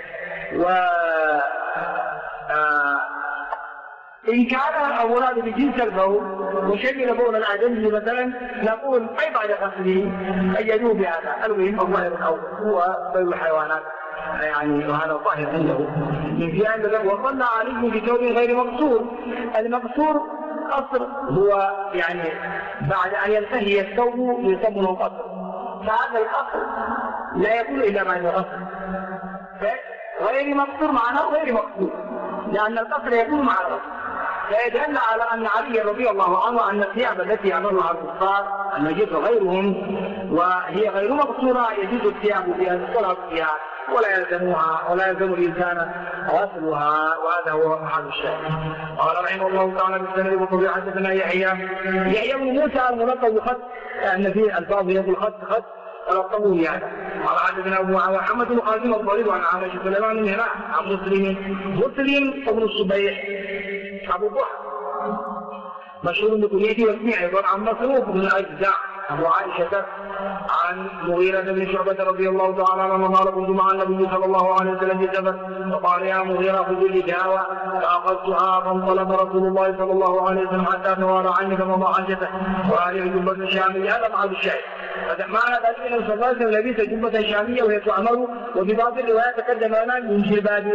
إن كان أولاد بجنس البول وشمل بول الآدمي مثلا نقول أي بعد غسله أيدوه بهذا. المهم الظاهر هو بول الحيوانات يعني وهذا الظاهر عنده من في عند وصلى عليه بثوب غير مقصور. المقصور قصر هو يعني بعد أن ينتهي الثوب يسمونه قصر فهذا القصر لا يكون إلا بعد الغسل. غير مقصور معناه غير مقصور لأن القصر يكون مع الغسل. فيدل على أن علي رضي الله عنه أن الثياب التي يعملها الكفار المجيد غيرهم وهي غير مقصورة يجوز الثياب فيها الصلاة فيها ولا يلزمها ولا يلزم الإنسان غسلها وهذا هو محل الشاهد. قال رحمه الله تعالى بالسند وطبيعة حدثنا يحيى بن موسى الملقب بخط أن فيه الفاظ يقول خط فلقبوا يعني. قال حدثنا أبو محمد بن قاسم الضرير عن عائشة سليمان بن هلال عن مسلم بن الصبيح أبو بحر مشهور بكنيته واسمه أيضا عن مصروف بن الأجزاء أبو عائشة عن مغيرة بن شعبة رضي الله تعالى عنه قال كنت مع النبي صلى الله عليه وسلم في سفر فقال يا مغيرة خذ لي دعوة فأخذتها فانطلق رسول الله صلى الله عليه وسلم حتى توارى عني فمضى حاجته وهذه جبة شامية. هذا مع الشاهد معنى ذلك أن صلى الله عليه وسلم لبس جبة شامية وهي تعمر وفي بعض الروايات تقدم لنا من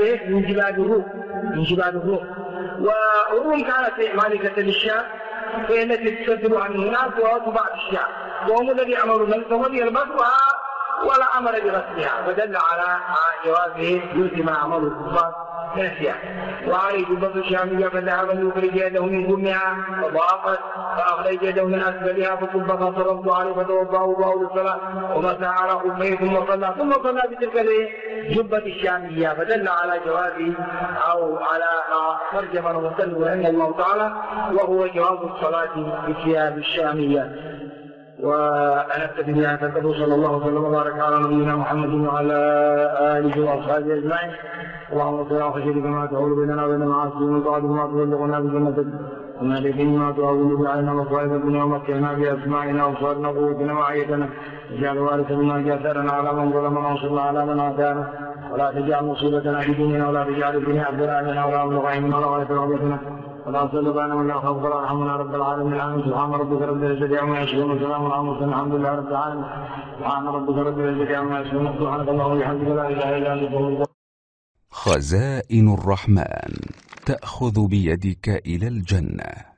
جباد الروح والروم كانت مالكة للشام فهي التي تسدل عن الناس وتباع الشام وهم الذي أمروا من يلبسها ولا أمر بغسلها فدل على جوازه مثل ما أمروا الكفار من الثياب. وعليه جبة الشامية فذهب يخرج يده من جمها فضاقت فأخرج يده من أسفلها فصب فصرفت عليه فتوضأ الله للصلاة ومسح على خفيه ثم صلى بتلك الجبة الشامية فدل على جوازه أو على ما ترجم المسلم رحمه الله تعالى وهو جواز الصلاة بالثياب الشامية. ونكتفي بهذا القدر صلى الله وسلم وبارك على نبينا محمد وعلى آله وأصحابه أجمعين. اللهم صل على خير كما تعول بيننا وبين معاصينا وطاعتك ما تبلغنا بجنتك وما لدينا ما تعول بعيننا مصائب الدنيا ومكننا بأسماعنا وصارنا قوتنا وعيتنا اجعل وارث منا جاثرنا على من ظلمنا وانصرنا على من عادانا ولا تجعل مصيبتنا في ديننا ولا تجعل الدنيا أكبر همنا ولا مبلغ علمنا ولا غاية رغبتنا ولا صلبنا ولا خوف ولا رحمنا رب العالمين. آمين. سبحان ربك رب العزة عما يصفون وسلام على المرسلين الحمد لله رب العالمين. سبحان ربك رب العزة عما يصفون سبحانك اللهم وبحمدك لا إله إلا أنت. خزائن الرحمن تأخذ بيدك إلى الجنة.